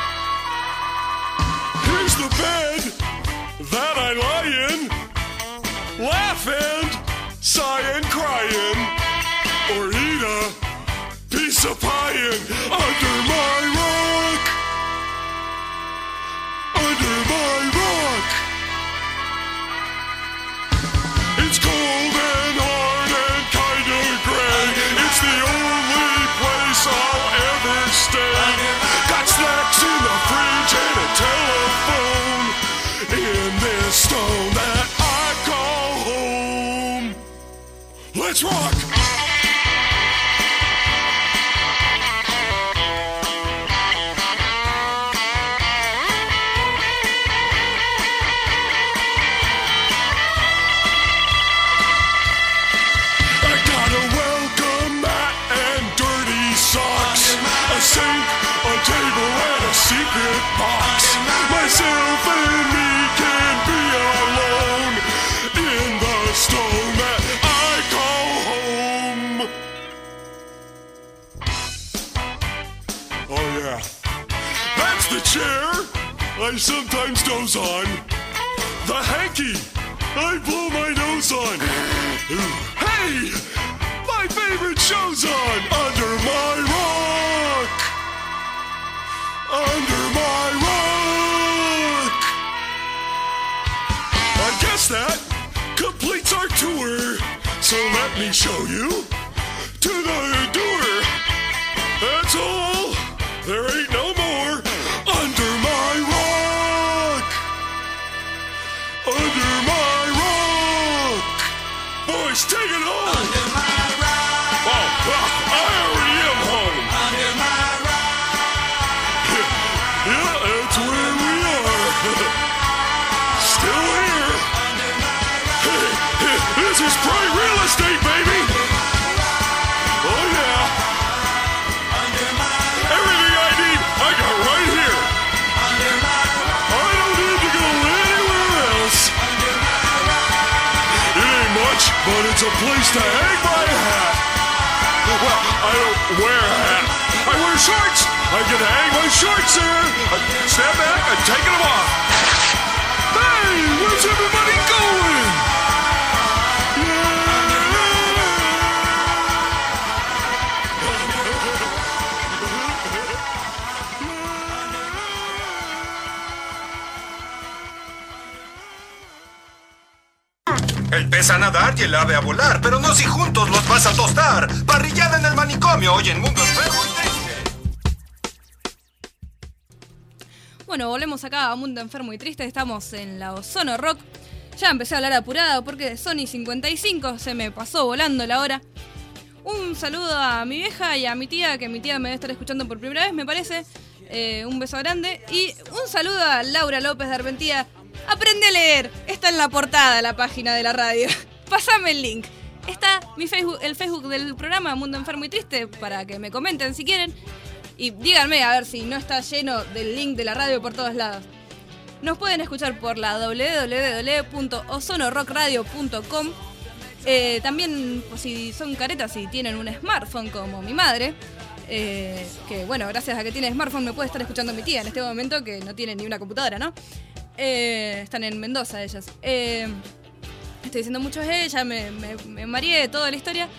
Here's the bed that I lie in, laugh and sigh and crying, or eat a piece of pie in under my rock. Under my rock. It's cold and hard and kinda gray. It's the only place I'll ever stay. Got snacks in the fridge and a telephone in this stone that I call home. Let's rock! I got a welcome mat and dirty socks, a sink, a table, and a secret box. Myself and me can be alone in the stone that I call home. Oh yeah, that's the chair I sometimes doze on. The hanky I blow my nose on. Hey, my favorite show's on. Under my rock. Under my rock. I guess that completes our tour. So let me me show you to the door. That's all. There ain't no more under my rock. Under my rock. Boys, take it on. Under my rock. Oh, I already am home. Under my rock. Yeah, yeah, that's where we are. Still here. Under my rock. Hey, hey, this is prime real estate, baby. Oh, yeah. Under my rock. Everything I need, I got right here. Under my rock. I don't need to go anywhere else. Under my rock. It ain't much, but it's a place to hang my hat. Well, I don't wear a hat. I wear shorts. I can hang my shorts there. I stand back and taking them off. Hey, where's everybody going? El pez a nadar y el ave a volar, pero no si juntos los vas a tostar. Parrillada en el manicomio, hoy en Mundo Enfermo y Triste. Bueno, volvemos acá a Mundo Enfermo y Triste. Estamos en la Ozono Rock. Ya empecé a hablar apurada porque son y cincuenta y cinco, se me pasó volando la hora. Un saludo a mi vieja y a mi tía, que mi tía me debe estar escuchando por primera vez, me parece. Eh, un beso grande. Y un saludo a Laura López de Armentía. Aprende a leer. Está en la portada de la página de la radio. Pásame el link. Está mi Facebook, el Facebook del programa Mundo Enfermo y Triste para que me comenten si quieren. Y díganme a ver si no está lleno del link de la radio por todos lados. Nos pueden escuchar por la doble u doble u doble u punto ozono rock radio punto com. Eh, también, pues, si son caretas y tienen un smartphone como mi madre, eh, que bueno, gracias a que tiene smartphone me puede estar escuchando mi tía en este momento, que no tiene ni una computadora, ¿no? Eh, están en Mendoza ellas. Eh, estoy diciendo mucho de ella, me, me, me mareé de toda la historia.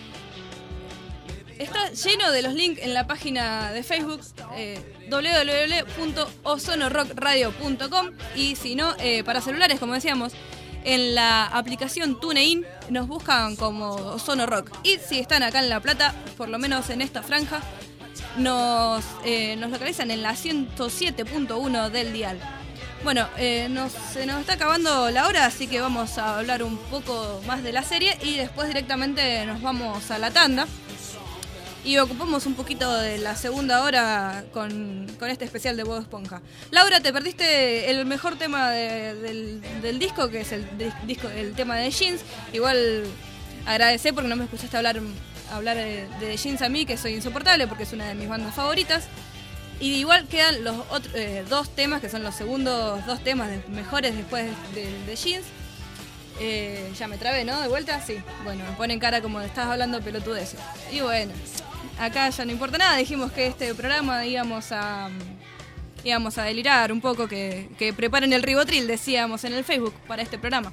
Está lleno de los links en la página de Facebook, eh, doble u doble u doble u punto ozono rock radio punto com, y si no, eh, para celulares, como decíamos, en la aplicación TuneIn nos buscan como Ozono Rock. Y si están acá en La Plata, por lo menos en esta franja, nos, eh, nos localizan en la ciento siete punto uno del dial. Bueno, eh, nos, se nos está acabando la hora, así que vamos a hablar un poco más de la serie y después directamente nos vamos a la tanda. Y ocupamos un poquito de la segunda hora con, con este especial de Bob Esponja. Laura, te perdiste el mejor tema de, del, del disco, que es el, de, disco, el tema de Jeans. Igual agradecé porque no me escuchaste hablar, hablar de, de Jeans a mí, que soy insoportable porque es una de mis bandas favoritas. Y igual quedan los otros, eh, dos temas, que son los segundos dos temas de, mejores después de, de, de Jeans. Eh, ya me trabé, ¿no? De vuelta, sí. Bueno, me ponen cara como estás hablando pelotudeces. Y bueno, acá ya no importa nada. Dijimos que este programa íbamos a íbamos a delirar un poco, que, que preparen el ribotril, decíamos en el Facebook para este programa.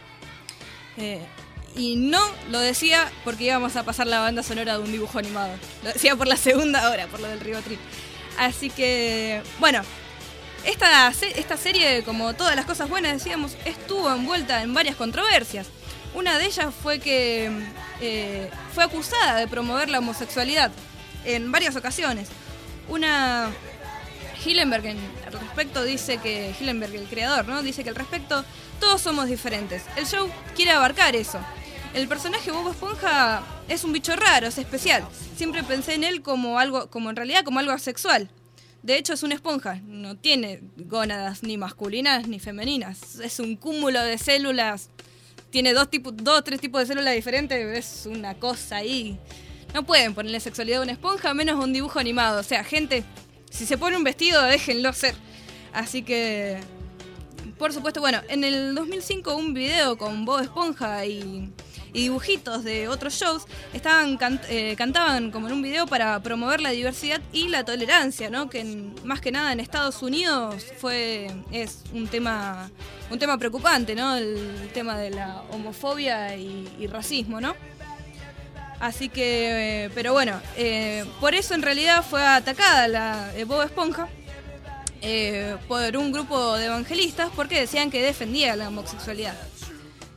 Eh, y no lo decía porque íbamos a pasar la banda sonora de un dibujo animado. Lo decía por la segunda hora, por lo del ribotril. Así que, bueno, esta, esta serie, como todas las cosas buenas, decíamos, estuvo envuelta en varias controversias. Una de ellas fue que eh, fue acusada de promover la homosexualidad en varias ocasiones. Una Hillenberg al respecto dice que, Hillenberg, el creador, ¿no? Dice que al respecto todos somos diferentes. El show quiere abarcar eso. El personaje Bob Esponja es un bicho raro, es especial. Siempre pensé en él como algo, como en realidad como algo asexual. De hecho es una esponja, no tiene gónadas ni masculinas ni femeninas. Es un cúmulo de células. Tiene dos tipos, dos, tres tipos de células diferentes, es una cosa ahí. No pueden ponerle sexualidad a una esponja, menos un dibujo animado. O sea, gente, si se pone un vestido, déjenlo ser. Así que, por supuesto, bueno, en el dos mil cinco un video con Bob Esponja y, y dibujitos de otros shows estaban can, eh, cantaban como en un video para promover la diversidad y la tolerancia, ¿no? Que en, más que nada en Estados Unidos fue es un tema un tema preocupante, ¿no? El tema de la homofobia y, y racismo, ¿no? Así que, eh, pero bueno, eh, por eso en realidad fue atacada la eh, Bob Esponja eh, por un grupo de evangelistas porque decían que defendía la homosexualidad.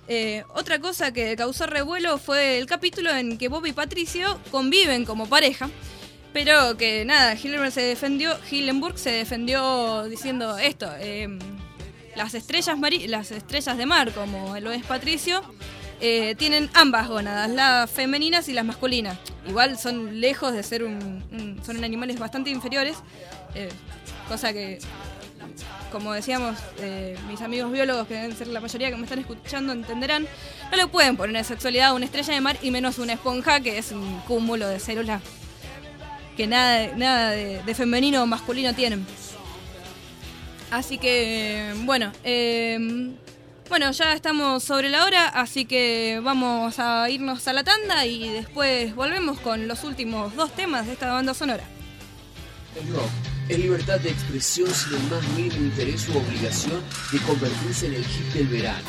Eh, otra cosa que causó revuelo fue el capítulo en que Bob y Patricio conviven como pareja, pero que nada, Hillenburg se defendió, Hillenburg se defendió diciendo esto, eh, las estrellas mari- las estrellas de mar, como lo es Patricio, eh, tienen ambas gónadas, las femeninas y las masculinas. Igual son lejos de ser un, un son animales bastante inferiores, eh, cosa que, como decíamos, eh, mis amigos biólogos, que deben ser la mayoría que me están escuchando, entenderán, no le pueden poner en sexualidad a una estrella de mar y menos una esponja, que es un cúmulo de células que nada, nada de, de femenino o masculino tienen. Así que, bueno, eh, bueno, ya estamos sobre la hora, así que vamos a irnos a la tanda y después volvemos con los últimos dos temas de esta banda sonora. El rock es libertad de expresión sin el más mínimo interés u obligación de convertirse en el hit del verano.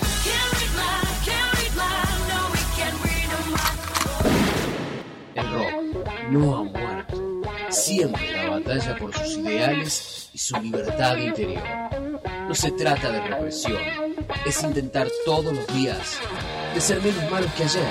El rock no ha muerto. Siempre la batalla por sus ideales y su libertad interior. No se trata de represión, es intentar todos los días de ser menos malos que ayer.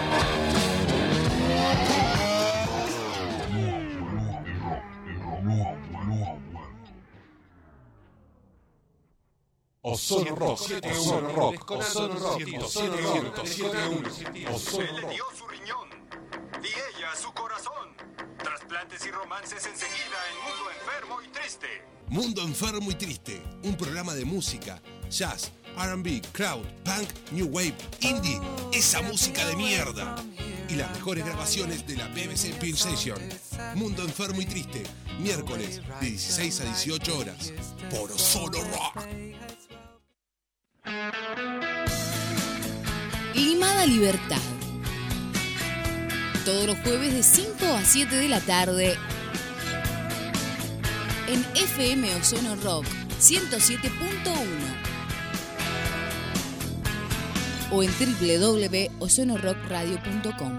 Ozono Rock, Ozono Rock, Ozono Rock, Ozono Rock, Ozono Le dio su riñón y ella su corazón. Trasplantes y romances enseguida en Mundo Enfermo y Triste. Mundo Enfermo y Triste, un programa de música, jazz, R and B, crowd, punk, new wave, indie, esa música de mierda. Y las mejores grabaciones de la B B C Pin Session. Mundo Enfermo y Triste, miércoles de dieciséis a dieciocho horas, por Ozono Rock. Limada Libertad. Todos los jueves de cinco a siete de la tarde en F M Ozono Rock ciento siete punto uno o en doble u doble u doble u punto ozono rock radio punto com.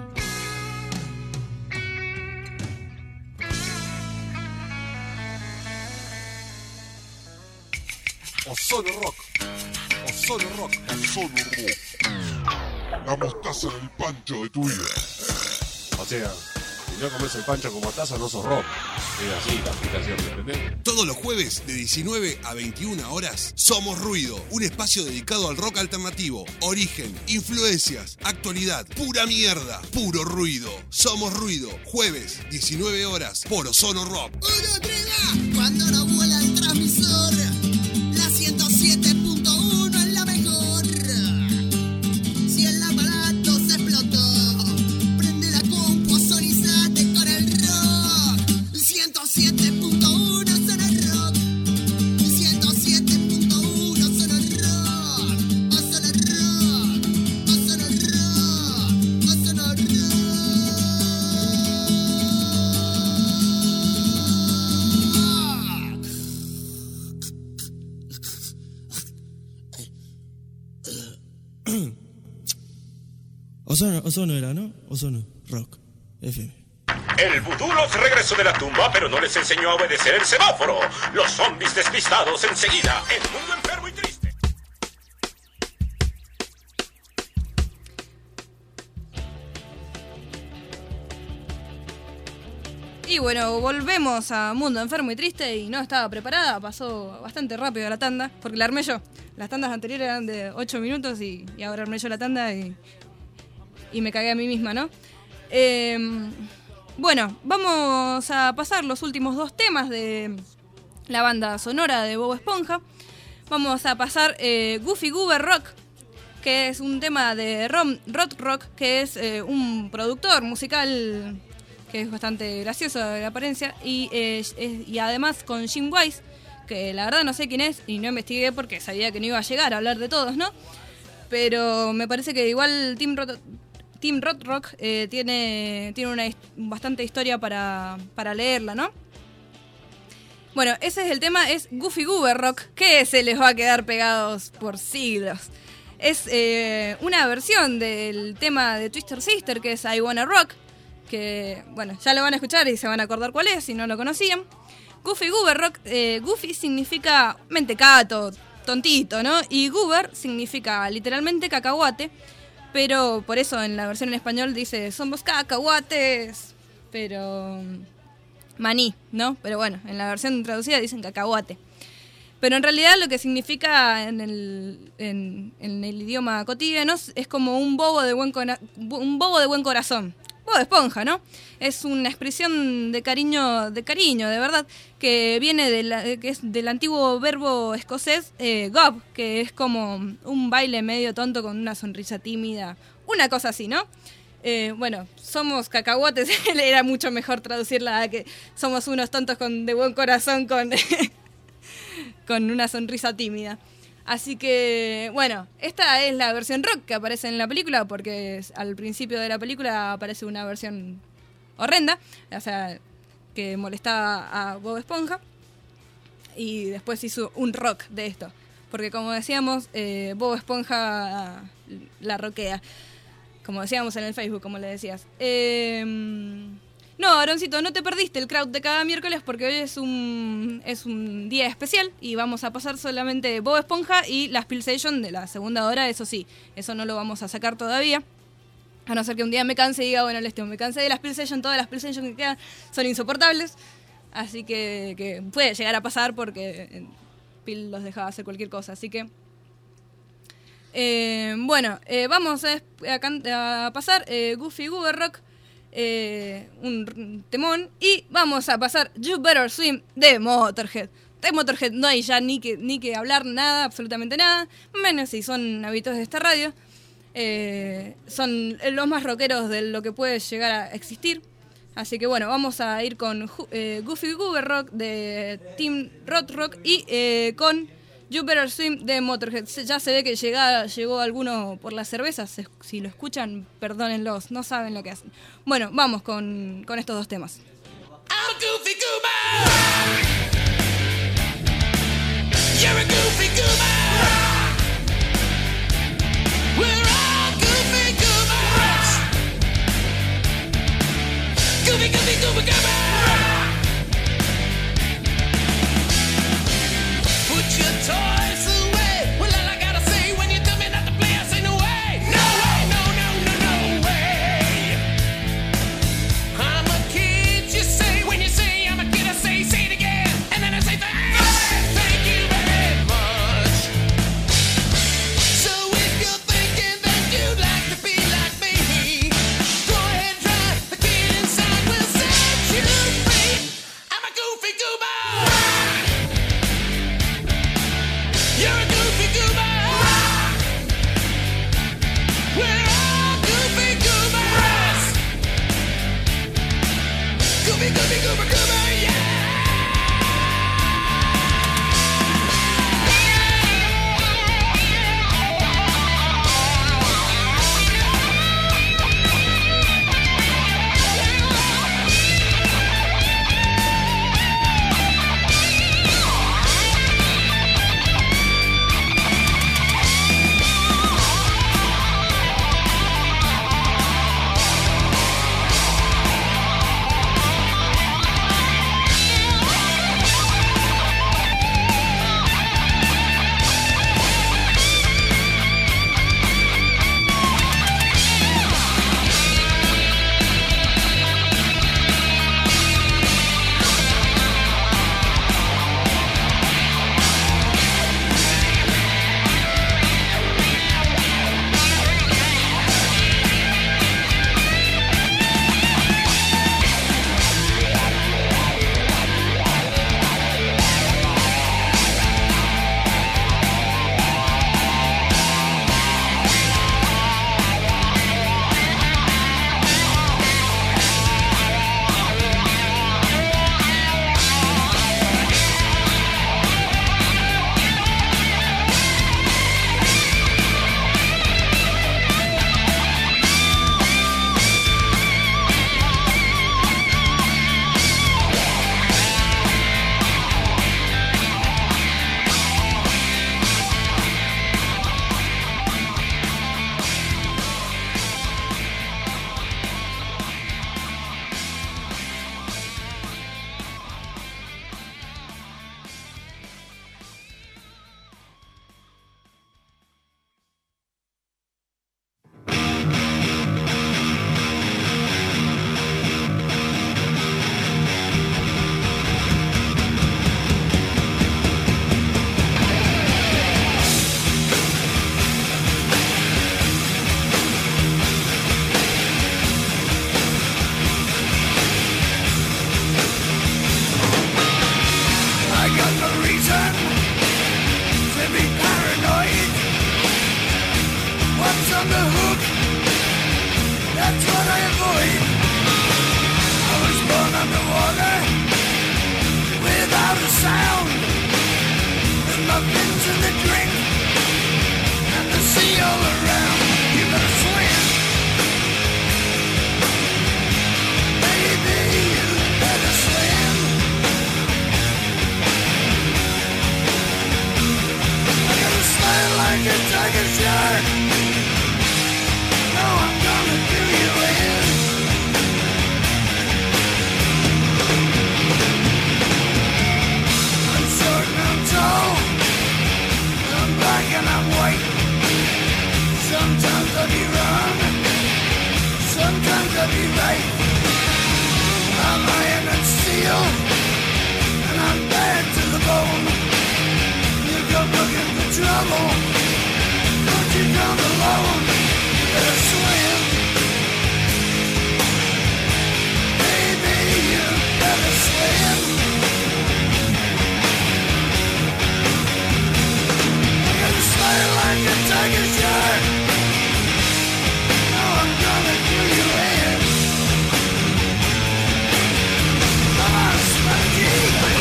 Ozono Rock, Ozono Rock, Ozono Rock. La mostaza del pancho de tu vida. O sea, si no comes el pancho con mostaza no sos rock. Es así la explicación, ¿entendés? Todos los jueves de diecinueve a veintiuna horas, Somos Ruido, un espacio dedicado al rock alternativo, origen, influencias, actualidad, pura mierda, puro ruido. Somos Ruido, jueves, diecinueve horas, por Ozono Rock. Uno, tres, va. Cuando no vuela el transmisor, la ciento siete punto uno es la mejor. Si el aparato se explotó, prende la compu, sonizate con el rock. ciento siete punto uno son el rock. ciento siete punto uno son el rock. O son el rock. O son el rock. O son el rock. Ozono, Ozono era, ¿no? Ozono, Rock, F M. El vudú los regresó de la tumba, pero no les enseñó a obedecer el semáforo. Los zombies despistados enseguida en Mundo Enfermo y Triste. Y bueno, volvemos a Mundo Enfermo y Triste y no estaba preparada, pasó bastante rápido la tanda, porque la armé yo. Las tandas anteriores eran de ocho minutos y, y ahora armé yo la tanda y, y me cagué a mí misma, ¿no? Eh, bueno, vamos a pasar los últimos dos temas de la banda sonora de Bob Esponja. Vamos a pasar eh, Goofy Goober Rock, que es un tema de Rom, Rod Rock, que es eh, un productor musical que es bastante gracioso de la apariencia, y, eh, es, y además con Jim Wise, que la verdad no sé quién es y no investigué porque sabía que no iba a llegar a hablar de todos, ¿no? Pero me parece que igual Team Rod, Team Rod Rock eh, tiene, tiene una hist- bastante historia para, para leerla, ¿no? Bueno, ese es el tema, es Goofy Goober Rock, que se les va a quedar pegados por siglos. Es eh, una versión del tema de Twister Sister, que es I Wanna Rock, que, bueno, ya lo van a escuchar y se van a acordar cuál es, si no lo conocían. Goofy Goober Rock, eh, Goofy significa mentecato, tontito, ¿no? Y Goober significa literalmente cacahuate, pero por eso en la versión en español dice somos cacahuates, pero maní, ¿no? Pero bueno, en la versión traducida dicen cacahuate. Pero en realidad lo que significa en el, en, en el idioma cotidiano es como un bobo de buen, cora- un bobo de buen corazón. Bob Esponja, ¿no? Es una expresión de cariño, de cariño, de verdad, que viene de la, que es del antiguo verbo escocés eh, gob, que es como un baile medio tonto con una sonrisa tímida, una cosa así, ¿no? Eh, bueno, somos cacahuates, era mucho mejor traducirla a que somos unos tontos con de buen corazón con, con una sonrisa tímida. Así que, bueno, esta es la versión rock que aparece en la película, porque al principio de la película aparece una versión horrenda, o sea, que molestaba a Bob Esponja, y después hizo un rock de esto, porque como decíamos, eh, Bob Esponja la rockea, como decíamos en el Facebook, como le decías. Eh... No, Aaroncito, no te perdiste el crowd de cada miércoles porque hoy es un es un día especial y vamos a pasar solamente Bob Esponja y las Pillsation de la segunda hora, eso sí, eso no lo vamos a sacar todavía. A no ser que un día me canse y diga, bueno, les tengo, me cansé de las Pillsation, todas las Pillsation que quedan son insoportables. Así que, que puede llegar a pasar porque Pill los dejaba hacer cualquier cosa, así que... Eh, bueno, eh, vamos a, a, a pasar eh, Goofy Goober Rock, eh, un temón, y vamos a pasar You Better Swim de Motorhead. De Motorhead no hay ya ni que, ni que hablar nada, absolutamente nada, menos si son habituales de esta radio. Eh, son los más rockeros de lo que puede llegar a existir. Así que bueno, vamos a ir con eh, Goofy Goober Rock de Team Rod Rock y eh, con You Better Swim de Motorhead. Ya se ve que llega, llegó alguno por las cervezas. Si lo escuchan, perdónenlos, no saben lo que hacen. Bueno, vamos con, con estos dos temas. I'm a goofy goober. You're a goofy goober. We're all goofy goobers. Goofy, goofy, goober, goober. Put your toys away. Well, all I gotta say when you tell me not to play, I say no way. No way, no, no, no, no way. I'm a kid, you say. When you say I'm a kid, I say, say it again. And then I say thanks. Thank you very much. drink and the sea all around. You better swim. Baby, you better swim. I gotta slide like a tiger shark. No, I'm gonna do you in. I'm short and I'm tall. I'm black and I'm white. Sometimes I'll be wrong. Sometimes I'll be right. I'm iron and steel. And I'm bad to the bone. You go looking for trouble. Don't you come alone. You better swim. Baby, you better swim. I gotta slide like a tiger shark. Now I'm gonna do you in. Come on, Spongy.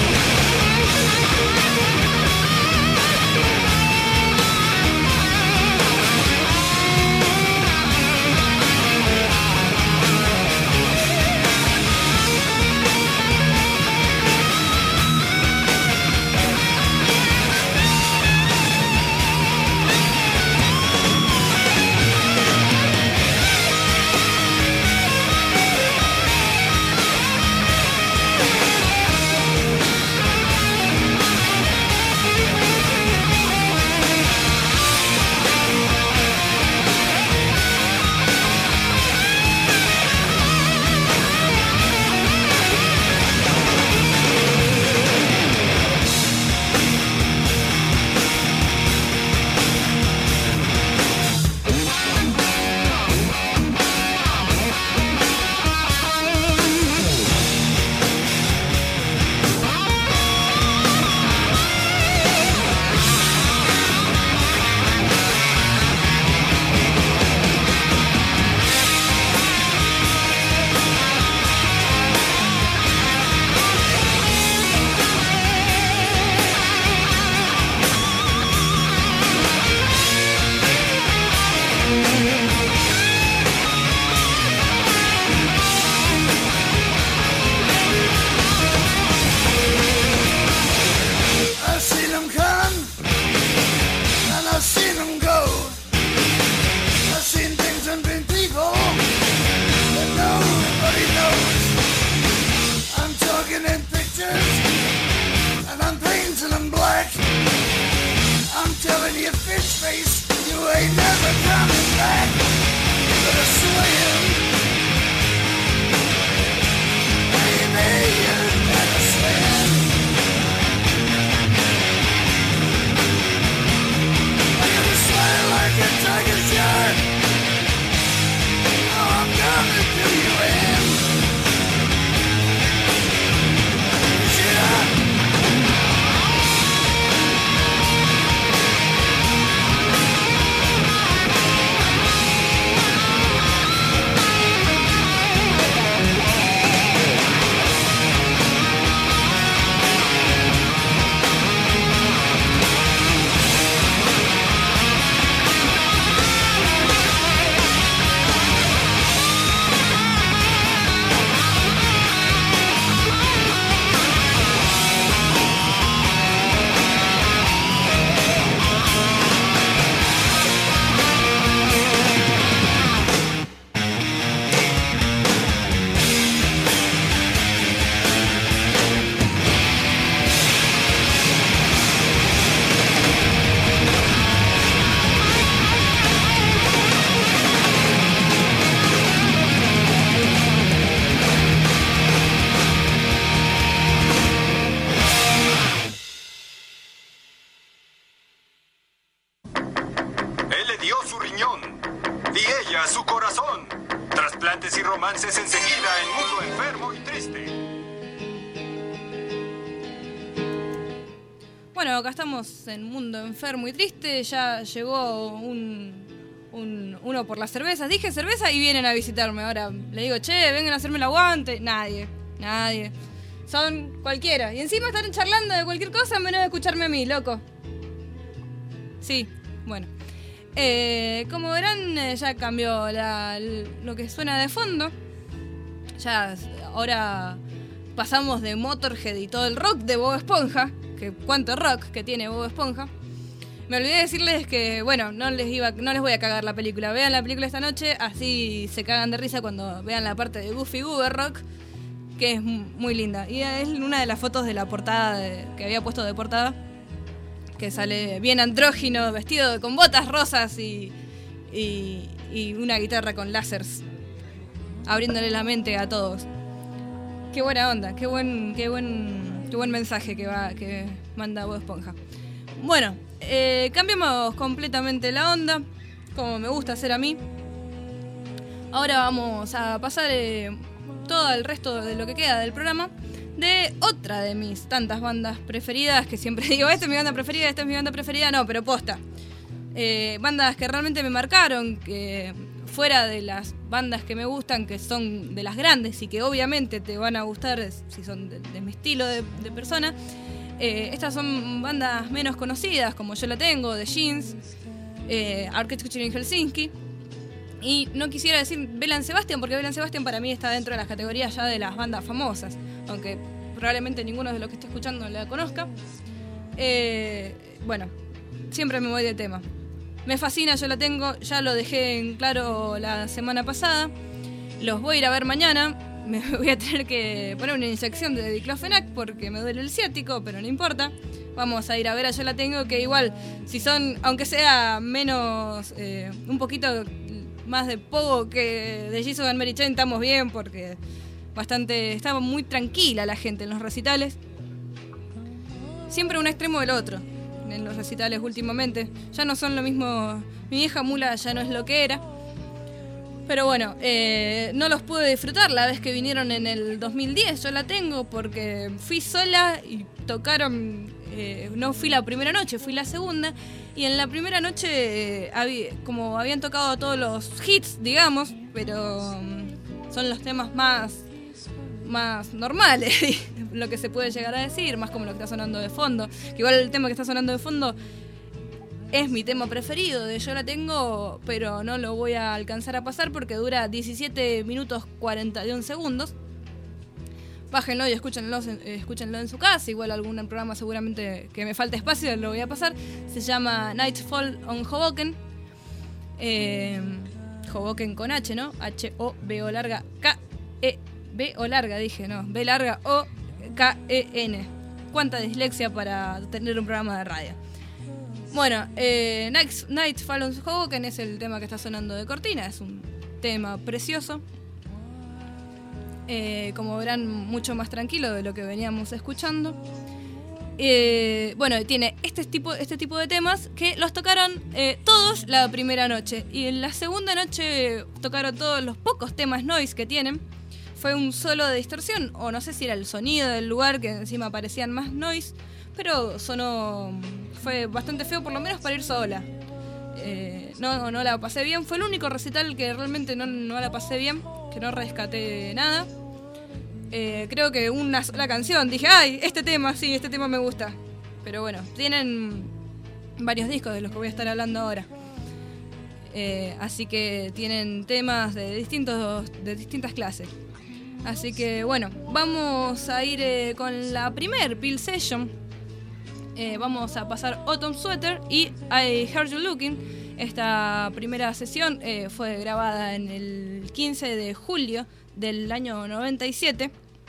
I've seen them come, and I've seen them go. I've seen things and been people that nobody knows. I'm talking in pictures, and I'm painting them black. I'm telling you, fish face, you ain't never coming back. You better swim. Baby, you better swim. I gotta slide like a tiger shark. Oh, I'm gonna do you in. Yeah. Trasplantes y romances enseguida en Mundo Enfermo y Triste. Bueno, acá estamos en Mundo Enfermo y Triste. Ya llegó un, un uno por las cervezas. Dije cerveza y vienen a visitarme. Ahora le digo, che, vengan a hacerme el aguante. Nadie, nadie. Son cualquiera. Y encima están charlando de cualquier cosa menos de escucharme a mí, loco. Sí, bueno. Eh, como verán, eh, ya cambió la, lo que suena de fondo. Ya ahora pasamos de Motorhead y todo el rock de Bob Esponja. Que cuánto rock que tiene Bob Esponja. Me olvidé de decirles que, bueno, no les iba, no les voy a cagar la película. Vean la película esta noche, así se cagan de risa cuando vean la parte de Goofy Goober Rock, que es muy linda. Y es una de las fotos de la portada de, que había puesto de portada, que sale bien andrógino, vestido con botas rosas y, y, y una guitarra con láseres, abriéndole la mente a todos. Qué buena onda, qué buen, qué buen, qué buen mensaje que va, que manda Bob Esponja. Bueno, eh, cambiamos completamente la onda, como me gusta hacer a mí. Ahora vamos a pasar eh, todo el resto de lo que queda del programa de otra de mis tantas bandas preferidas, que siempre digo, esta es mi banda preferida, esta es mi banda preferida, no, pero posta. Eh, bandas que realmente me marcaron, que fuera de las bandas que me gustan, que son de las grandes y que obviamente te van a gustar si son de, de mi estilo de, de persona. Eh, estas son bandas menos conocidas, como Yo La Tengo, The Jeans, eh, Architecture in Helsinki. Y no quisiera decir Belle Sebastian, porque Belle Sebastian para mí está dentro de las categorías ya de las bandas famosas, aunque probablemente ninguno de los que esté escuchando la conozca. Eh, bueno, siempre me voy de tema. Me fascina Yo La Tengo, ya lo dejé en claro la semana pasada. Los voy a ir a ver mañana. Me voy a tener que poner una inyección de diclofenac porque me duele el ciático, pero no importa. Vamos a ir a ver a Yo La Tengo, que igual, si son, aunque sea menos, eh, un poquito más de pogo que de Jesus and Mary Chain, estamos bien porque bastante, estaba muy tranquila la gente en los recitales. Siempre un extremo del otro en los recitales últimamente. Ya no son lo mismo, mi vieja mula ya no es lo que era. Pero bueno, eh, no los pude disfrutar la vez que vinieron en el dos mil diez. Yo La Tengo porque fui sola y tocaron, eh, no fui la primera noche, fui la segunda. Y en la primera noche, eh, había, como habían tocado todos los hits, digamos, pero um, son los temas más, más normales, lo que se puede llegar a decir, más como lo que está sonando de fondo. Que igual el tema que está sonando de fondo es mi tema preferido de Yo La Tengo, pero no lo voy a alcanzar a pasar porque dura diecisiete minutos cuarenta y un segundos. Bájenlo y escúchenlo, escúchenlo en su casa. Igual algún programa seguramente que me falte espacio lo voy a pasar. Se llama Nightfall on Hoboken. Eh, Hoboken con H, ¿no? H O B O larga K E B O larga dije, no. B larga O K E N. Cuánta dislexia para tener un programa de radio. Bueno, eh, Night, Nightfall on Hoboken es el tema que está sonando de cortina. Es un tema precioso. Eh, como verán, mucho más tranquilo de lo que veníamos escuchando. Eh, bueno, tiene este tipo, este tipo de temas que los tocaron eh, todos la primera noche. Y en la segunda noche tocaron todos los pocos temas noise que tienen. Fue un solo de distorsión, o no sé si era el sonido del lugar, que encima parecían más noise. Pero sonó, fue bastante feo, por lo menos para ir sola. Eh, no, no la pasé bien. Fue el único recital que realmente no, no la pasé bien, que no rescaté nada. Eh, creo que una sola canción. Dije, ay, este tema, sí, este tema me gusta. Pero bueno, tienen varios discos de los que voy a estar hablando ahora. Eh, así que tienen temas de, distintos, de distintas clases. Así que bueno, vamos a ir eh, con la primer Pill Session. Eh, vamos a pasar Autumn Sweater y I Heard You Looking. Esta primera sesión eh, fue grabada en el quince de julio del año noventa y siete.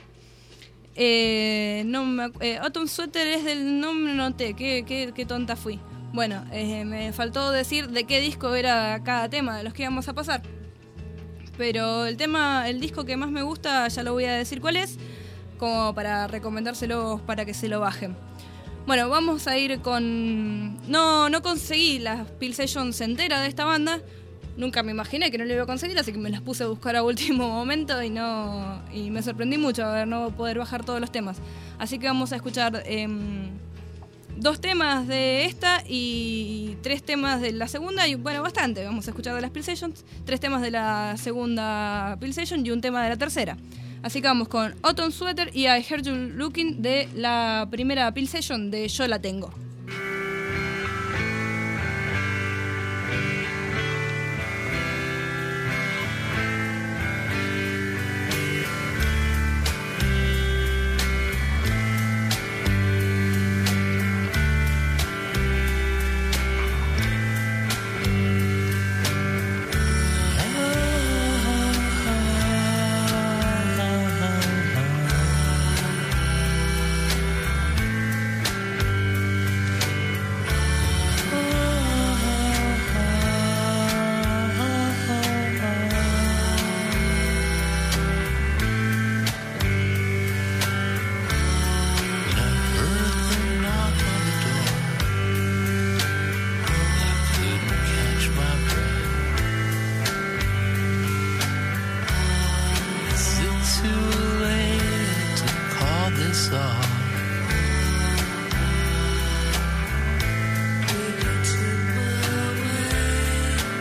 Eh, no me, eh, Autumn Sweater es del... No me noté, qué, qué, qué tonta fui. Bueno, eh, me faltó decir de qué disco era cada tema de los que íbamos a pasar. Pero el tema, el disco que más me gusta, ya lo voy a decir cuál es, como para recomendárselos para que se lo bajen. Bueno, vamos a ir con... No, no conseguí las Pill Sessions enteras de esta banda. Nunca me imaginé que no lo iba a conseguir, así que me las puse a buscar a último momento y no y me sorprendí mucho a ver no poder bajar todos los temas. Así que vamos a escuchar eh, dos temas de esta y tres temas de la segunda, y bueno, bastante. Vamos a escuchar de las Pill Sessions, tres temas de la segunda Pill Session y un tema de la tercera. Así que vamos con Autumn Sweater y I Heard You Looking de la primera Pill Session de Yo La Tengo.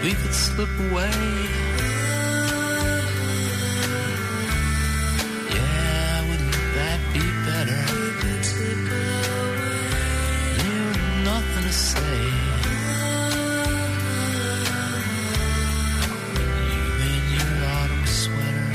we could slip away. Yeah, wouldn't that be better? You've nothing to say. You in your autumn sweater.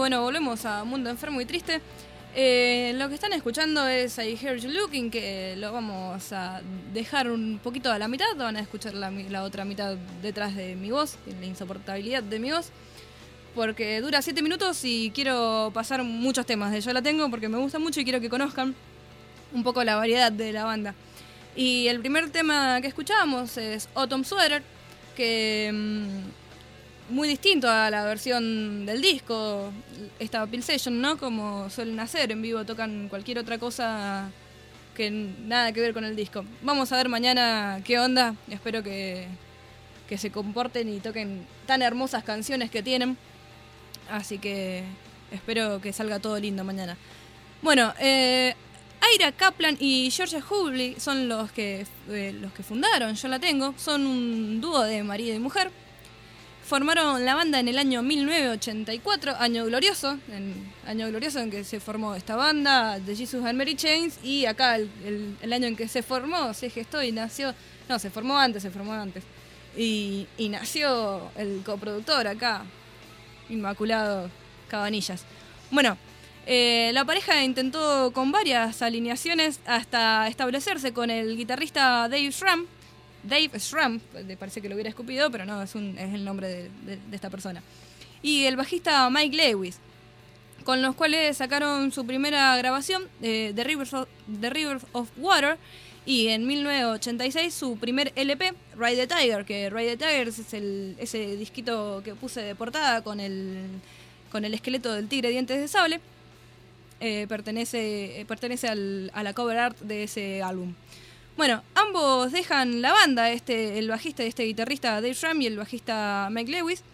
bueno, volvemos a Mundo Enfermo y Triste. Eh, lo que están escuchando es I Hear You Looking, que lo vamos a dejar un poquito a la mitad. Van a escuchar la, la otra mitad detrás de mi voz, la insoportabilidad de mi voz, porque dura siete minutos y quiero pasar muchos temas de Yo La Tengo porque me gusta mucho y quiero que conozcan un poco la variedad de la banda. Y el primer tema que escuchábamos es Autumn Sweater, que mmm, muy distinto a la versión del disco, esta Pill Session, ¿no? Como suelen hacer, en vivo tocan cualquier otra cosa que nada que ver con el disco. Vamos a ver mañana qué onda, espero que, que se comporten y toquen tan hermosas canciones que tienen, así que espero que salga todo lindo mañana. Bueno, eh... Ira Kaplan y Georgia Hubley son los que, eh, los que fundaron Yo La Tengo. Son un dúo de marido y mujer. Formaron la banda en el año mil novecientos ochenta y cuatro, año glorioso, en, año glorioso en que se formó esta banda, The Jesus and Mary Chains, y acá el, el, el año en que se formó, se gestó y nació, no, se formó antes, se formó antes, y, y nació el coproductor acá, Inmaculado Cabanillas. Bueno, Eh, la pareja intentó con varias alineaciones hasta establecerse con el guitarrista Dave Schramm. Dave Schramm, parece que lo hubiera escupido, pero no, es, un, es el nombre de, de, de esta persona. Y el bajista Mike Lewis, con los cuales sacaron su primera grabación, eh, The, Rivers of, The Rivers of Water, y en mil novecientos ochenta y seis su primer L P, Ride the Tiger, que Ride the Tiger es el, ese disquito que puse de portada con el, con el esqueleto del tigre dientes de sable. Eh, pertenece eh, pertenece al, a la cover art de ese álbum. Bueno, ambos dejan la banda, este el bajista y este guitarrista Dave Schramm y el bajista Mike Lewis,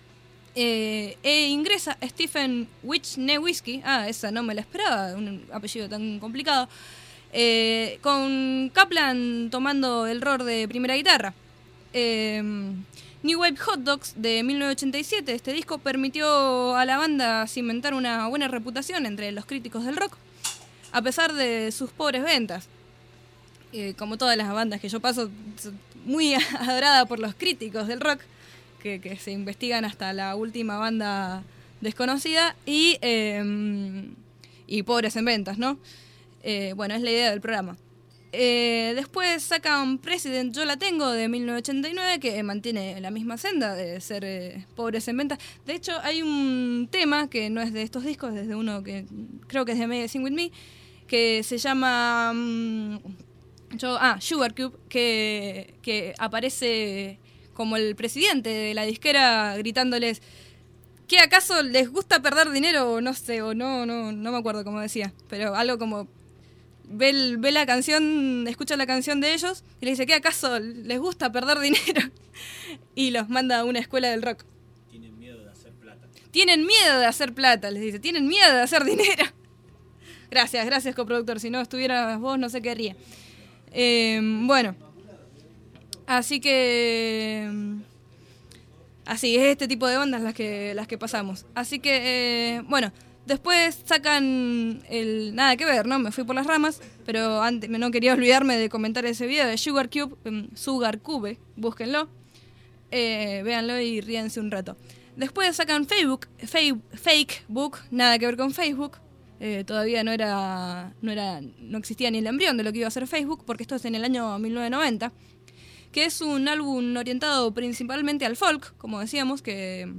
eh, e ingresa Stephen Wisniewski, ah, esa no me la esperaba, un apellido tan complicado, eh, con Kaplan tomando el rol de primera guitarra. Eh, New Wave Hot Dogs de mil novecientos ochenta y siete, este disco permitió a la banda cimentar una buena reputación entre los críticos del rock, a pesar de sus pobres ventas. Eh, como todas las bandas que yo paso, muy adorada por los críticos del rock, que, que se investigan hasta la última banda desconocida, y, eh, y pobres en ventas, ¿no? Eh, bueno, es la idea del programa. Eh, después sacan President Yo La Tengo de mil novecientos ochenta y nueve, que mantiene la misma senda de ser eh, pobres en ventas. De hecho, hay un tema que no es de estos discos, es de uno que creo que es de Medicine With Me, que se llama um, yo, ah, Sugar Cube, que, que aparece como el presidente de la disquera gritándoles ¿qué acaso les gusta perder dinero? O no sé, o no, no, no me acuerdo cómo decía, pero algo como Ve, el, ve la canción, escucha la canción de ellos y le dice, ¿qué acaso les gusta perder dinero? Y los manda a una escuela del rock. Tienen miedo de hacer plata. Tienen miedo de hacer plata, les dice. Tienen miedo de hacer dinero. Gracias, gracias, coproductor. Si no estuvieras vos, no sé qué haría. Eh, bueno. Así que... Así, es este tipo de bandas las que, las que pasamos. Así que, eh, bueno... Después sacan el... Nada que ver, ¿no? Me fui por las ramas, pero antes no quería olvidarme de comentar ese video de Sugar Cube, um, Sugar Cube, búsquenlo, eh, véanlo y ríense un rato. Después sacan Facebook, fake, fake Book, nada que ver con Facebook, eh, todavía no era, no era, no existía ni el embrión de lo que iba a ser Facebook, porque esto es en el año mil novecientos noventa, que es un álbum orientado principalmente al folk, como decíamos, que...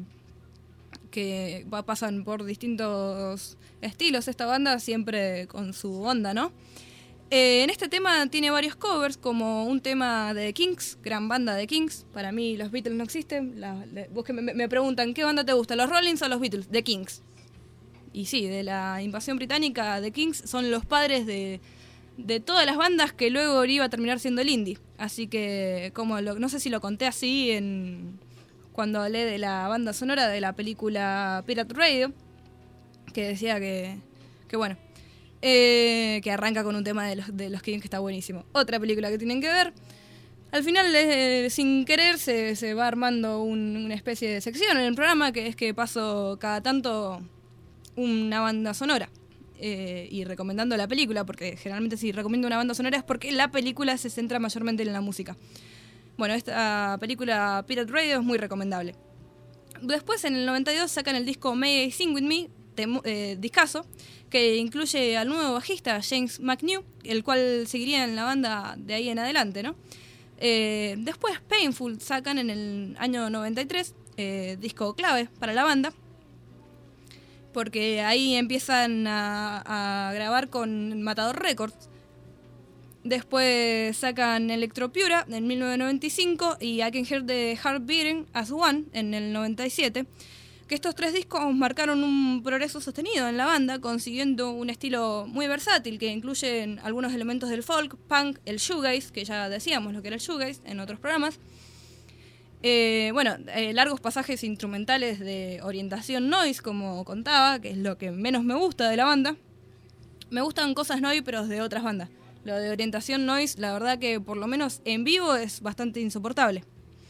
que pasan por distintos estilos esta banda, siempre con su onda, ¿no? Eh, en este tema tiene varios covers, como un tema de Kings, gran banda de Kings. Para mí los Beatles no existen. La, la, vos que me, me preguntan, ¿qué banda te gusta, los Rollins o los Beatles? The Kings. Y sí, de la invasión británica, The Kings son los padres de, de todas las bandas que luego iba a terminar siendo el indie. Así que, como lo, no sé si lo conté así en... cuando hablé de la banda sonora de la película Pirate Radio, que decía que, que bueno, eh, que arranca con un tema de los, de los Kings que está buenísimo. Otra película que tienen que ver. Al final, eh, sin querer, se, se va armando un, una especie de sección en el programa, que es que paso cada tanto una banda sonora. Eh, y recomendando la película, porque generalmente si recomiendo una banda sonora es porque la película se centra mayormente en la música. Bueno, esta película Pirate Radio es muy recomendable. Después, en el noventa y dos, sacan el disco May I Sing With Me, temo- eh, discazo, que incluye al nuevo bajista James McNew, el cual seguiría en la banda de ahí en adelante, ¿no? Eh, después Painful sacan en el año noventa y tres, eh, disco clave para la banda, porque ahí empiezan a, a grabar con Matador Records. Después sacan Electropura en mil novecientos noventa y cinco y I Can Hear the Heart Beating as One en el noventa y siete. Que estos tres discos marcaron un progreso sostenido en la banda, consiguiendo un estilo muy versátil que incluye algunos elementos del folk, punk, el shoegaze, que ya decíamos lo que era el shoegaze en otros programas. Eh, bueno, eh, largos pasajes instrumentales de orientación noise, como contaba, que es lo que menos me gusta de la banda. Me gustan cosas noise, pero de otras bandas. Lo de orientación noise, la verdad que por lo menos en vivo es bastante insoportable.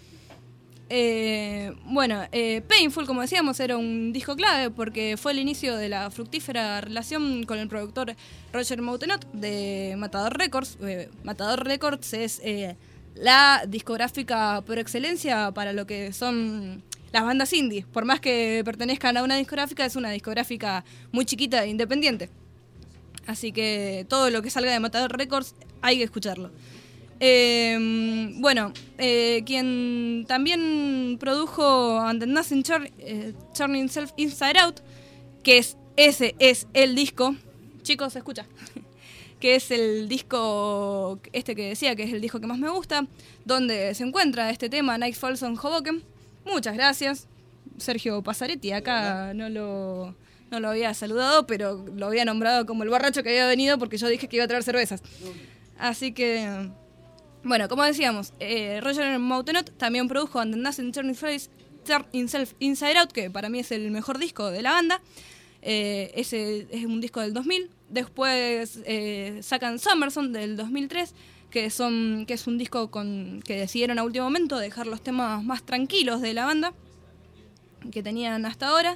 Eh, bueno, eh, Painful, como decíamos, era un disco clave porque fue el inicio de la fructífera relación con el productor Roger Moutenot de Matador Records. Eh, Matador Records es eh, la discográfica por excelencia para lo que son las bandas indie. Por más que pertenezcan a una discográfica, es una discográfica muy chiquita e independiente. Así que todo lo que salga de Matador Records hay que escucharlo. Eh, bueno, eh, quien también produjo And the Nothing Turn, eh, Turning Self Inside Out, que es ese es el disco, chicos, se escucha, que es el disco, este que decía que es el disco que más me gusta, donde se encuentra este tema, Night Falls on Hoboken. Muchas gracias, Sergio Pasaretti, acá no lo... No lo había saludado, pero lo había nombrado como el borracho que había venido porque yo dije que iba a traer cervezas. Así que, bueno, como decíamos, eh, Roger Moutenot también produjo And the Nothing Turning Face, Turn Himself Inside Out, que para mí es el mejor disco de la banda. Eh, ese es un disco del dos mil. Después eh, sacan Summerson del dos mil tres, que, son, que es un disco con que decidieron a último momento dejar los temas más tranquilos de la banda que tenían hasta ahora.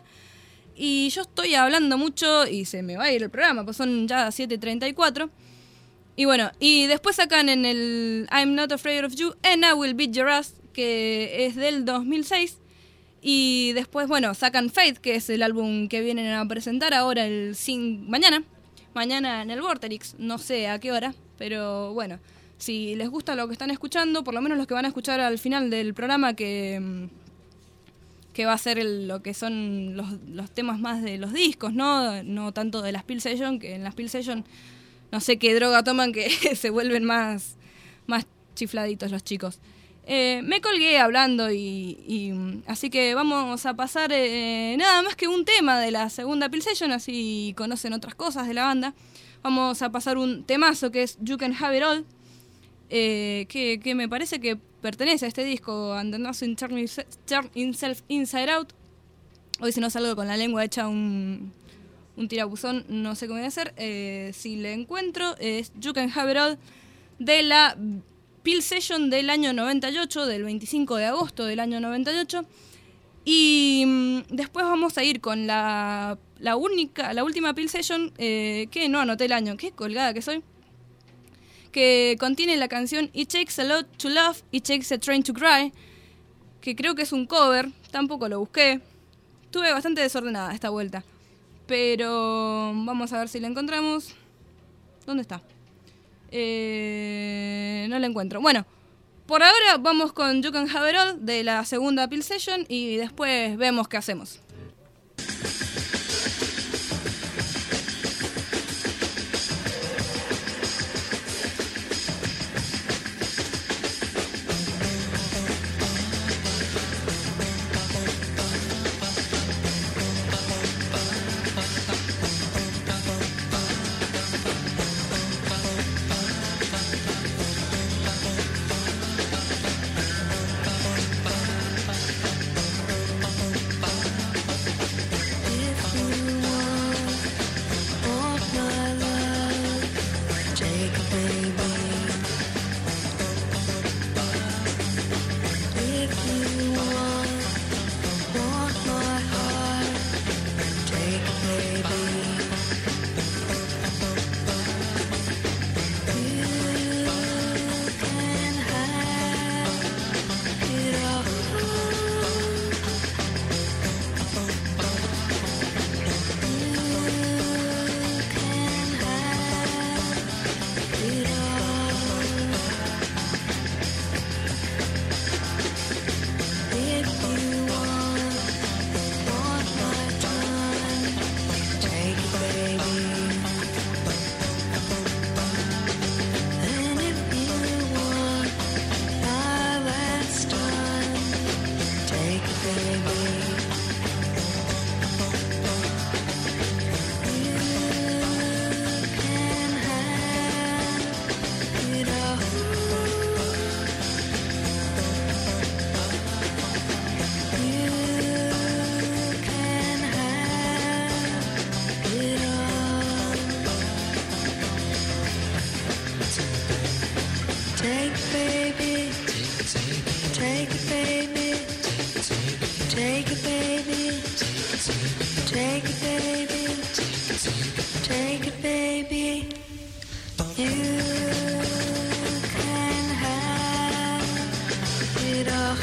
Y yo estoy hablando mucho y se me va a ir el programa, pues son ya siete treinta y cuatro. Y bueno, y después sacan en el I'm Not Afraid of You and I Will Beat Your Ass, que es del dos mil seis. Y después, bueno, sacan Faith, que es el álbum que vienen a presentar ahora el sin mañana. Mañana en el Vorterix, no sé a qué hora, pero bueno, si les gusta lo que están escuchando, por lo menos los que van a escuchar al final del programa, que... que va a ser el, lo que son los, los temas más de los discos, ¿no? No tanto de las Pill Session, que en las Pill Session no sé qué droga toman que se vuelven más, más chifladitos los chicos. Eh, me colgué hablando y, y así que vamos a pasar eh, nada más que un tema de la segunda Pill Session, así conocen otras cosas de la banda. Vamos a pasar un temazo que es You Can Have It All, eh, que, que me parece que pertenece a este disco, And the Nothing Turn Himself Inside Out. Hoy si no salgo con la lengua hecha un, un tirabuzón, no sé cómo voy a hacer. Eh, si le encuentro, es You Can Have It All, de la Pill Session del año noventa y ocho, del veinticinco de agosto del año noventa y ocho. Y mm, después vamos a ir con la, la única, la última Pill Session, eh, que no anoté el año, qué colgada que soy, que contiene la canción It Takes a Lot to Love, It Takes a Train to Cry, que creo que es un cover, tampoco lo busqué. Estuve bastante desordenada esta vuelta, pero vamos a ver si la encontramos. ¿Dónde está? Eh, no la encuentro. Bueno, por ahora vamos con You Can Have It All de la segunda Pill Session y después vemos qué hacemos. baby. Take it, baby. Take it, baby. Take it, baby. Take it, baby. You can have it all.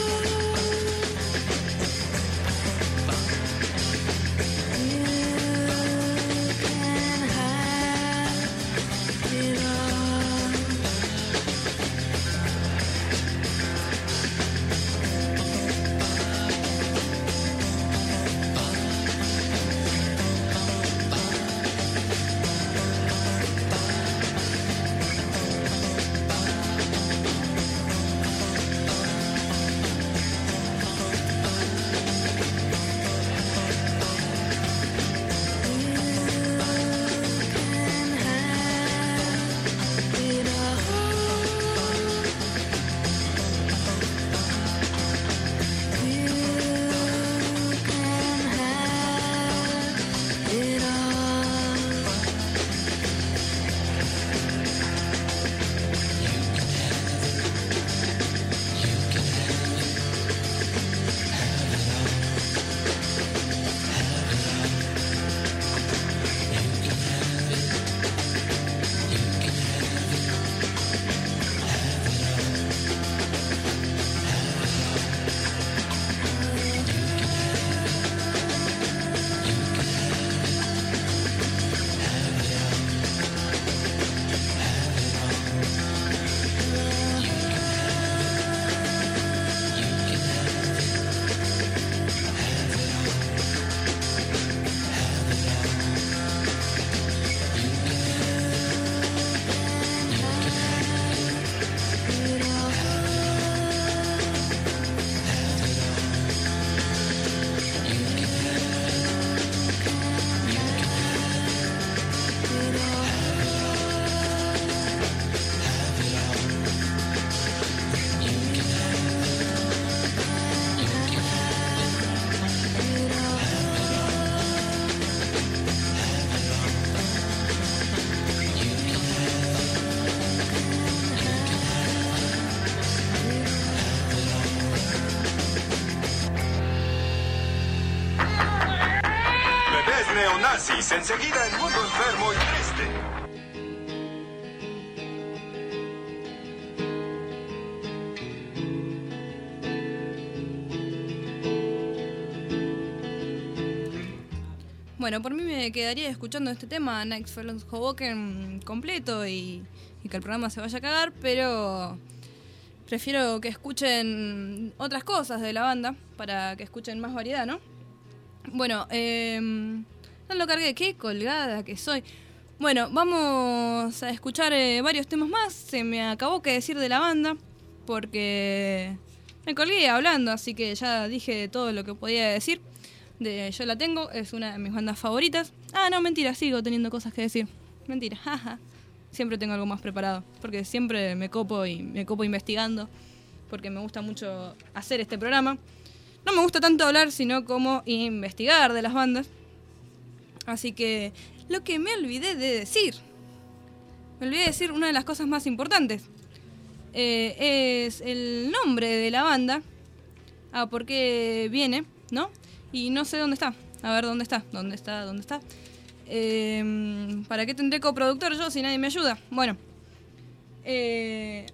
Neonazis, enseguida el mundo enfermo y triste. Bueno, por mí me quedaría escuchando este tema, Night Fellows Hoboken, completo y, y que el programa se vaya a cagar, pero prefiero que escuchen otras cosas de la banda para que escuchen más variedad, ¿no? Bueno, eh, no lo cargué, qué colgada que soy. Bueno, vamos a escuchar eh, varios temas más. Se me acabó que decir de la banda porque me colgué hablando, así que ya dije todo lo que podía decir. De Yo la tengo, es una de mis bandas favoritas. Ah, no, mentira, sigo teniendo cosas que decir. Mentira, jaja. Siempre tengo algo más preparado, porque siempre me copo y me copo investigando, porque me gusta mucho hacer este programa. No me gusta tanto hablar, sino como investigar de las bandas. Así que lo que me olvidé de decir, me olvidé de decir una de las cosas más importantes. Eh, es el nombre de la banda, a por qué viene, ¿no? Y no sé dónde está. A ver, ¿dónde está? ¿Dónde está? ¿Dónde está? Eh, ¿Para qué tendré coproductor yo si nadie me ayuda? Bueno. Eh,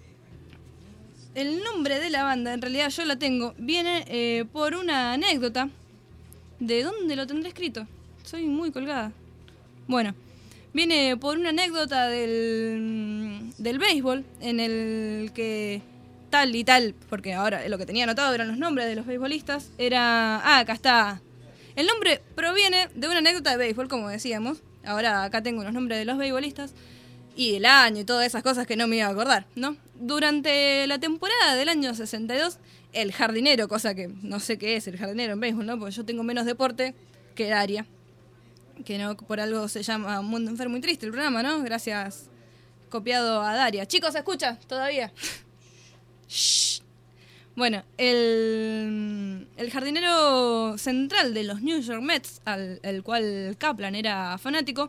el nombre de la banda, en realidad yo la tengo, viene eh, por una anécdota. ¿De dónde lo tendré escrito? Soy muy colgada. Bueno. Viene por una anécdota del, del béisbol, en el que tal y tal, porque ahora lo que tenía anotado eran los nombres de los beisbolistas, era... Ah, acá está. El nombre proviene de una anécdota de béisbol, como decíamos. Ahora acá tengo los nombres de los beisbolistas y el año y todas esas cosas que no me iba a acordar, ¿no? Durante la temporada del año sesenta y dos, el jardinero, cosa que no sé qué es el jardinero en béisbol, ¿no? Porque yo tengo menos deporte que Daria. Que no por algo se llama Mundo Enfermo y Triste el programa, ¿no? Gracias, copiado a Daria. Chicos, ¿se escucha todavía? Shh. Bueno, el, el jardinero central de los New York Mets, al el cual Kaplan era fanático,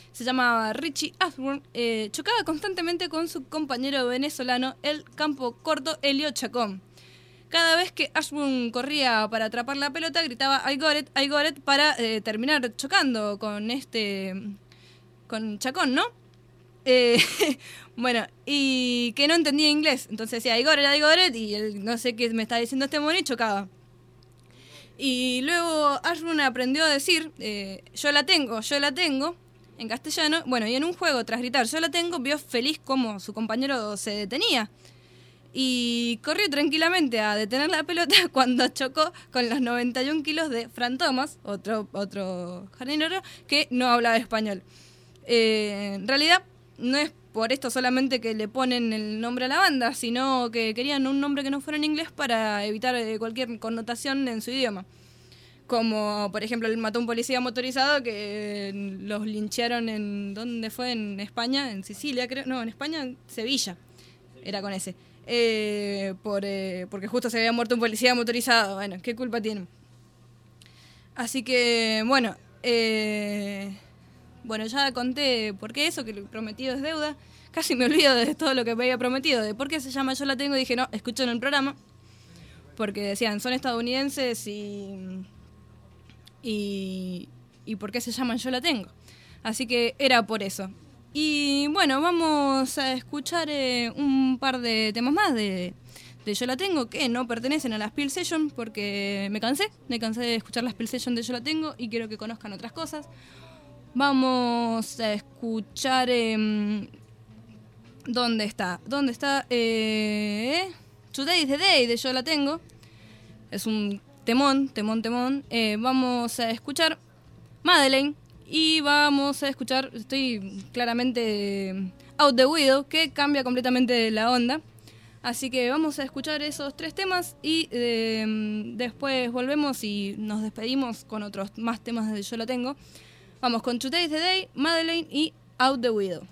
se llamaba Richie Ashburn, eh, chocaba constantemente con su compañero venezolano, el campo corto Elio Chacón. Cada vez que Ashburn corría para atrapar la pelota, gritaba I got it, I got it, para eh, terminar chocando con este con Chacón, ¿no? Eh, bueno, y que no entendía inglés, entonces decía I got it, I got it, y él, no sé qué me está diciendo este mono, y chocaba. Y luego Ashburn aprendió a decir eh, yo la tengo, yo la tengo, en castellano. Bueno, y en un juego, tras gritar yo la tengo, vio feliz cómo su compañero se detenía. Y corrió tranquilamente a detener la pelota cuando chocó con los noventa y un kilos de Fran Thomas, otro, otro jardinero que no hablaba español. Eh, en realidad, no es por esto solamente que le ponen el nombre a la banda, sino que querían un nombre que no fuera en inglés para evitar eh, cualquier connotación en su idioma. Como, por ejemplo, él mató a un policía motorizado que eh, los linchearon en... ¿Dónde fue? En España, en Sicilia, creo. No, en España, en Sevilla. Era con ese. Eh, por, eh, porque justo se había muerto un policía motorizado. Bueno, ¿qué culpa tienen? Así que, bueno... Eh, bueno, ya conté por qué eso, que lo prometido es deuda. Casi me olvido de todo lo que me había prometido. De por qué se llama Yo la tengo. Dije, no, escuchen el programa. Porque decían, son estadounidenses y... Y, y por qué se llaman Yo la tengo. Así que era por eso. Y bueno, vamos a escuchar eh, un par de temas más de, de Yo la tengo, que no pertenecen a las Peel Session, porque me cansé, me cansé de escuchar las Peel Session de Yo la tengo y quiero que conozcan otras cosas. Vamos a escuchar... Eh, ¿Dónde está? ¿Dónde está? Eh, Today is the Day de Yo la tengo. Es un temón, temón, temón. Eh, vamos a escuchar Madeleine y vamos a escuchar, estoy claramente Out the Window, que cambia completamente la onda. Así que vamos a escuchar esos tres temas y eh, después volvemos y nos despedimos con otros más temas de Yo la tengo. Vamos con Today is the Day, Madeleine y Out the Window.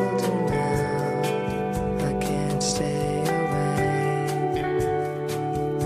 Stay away.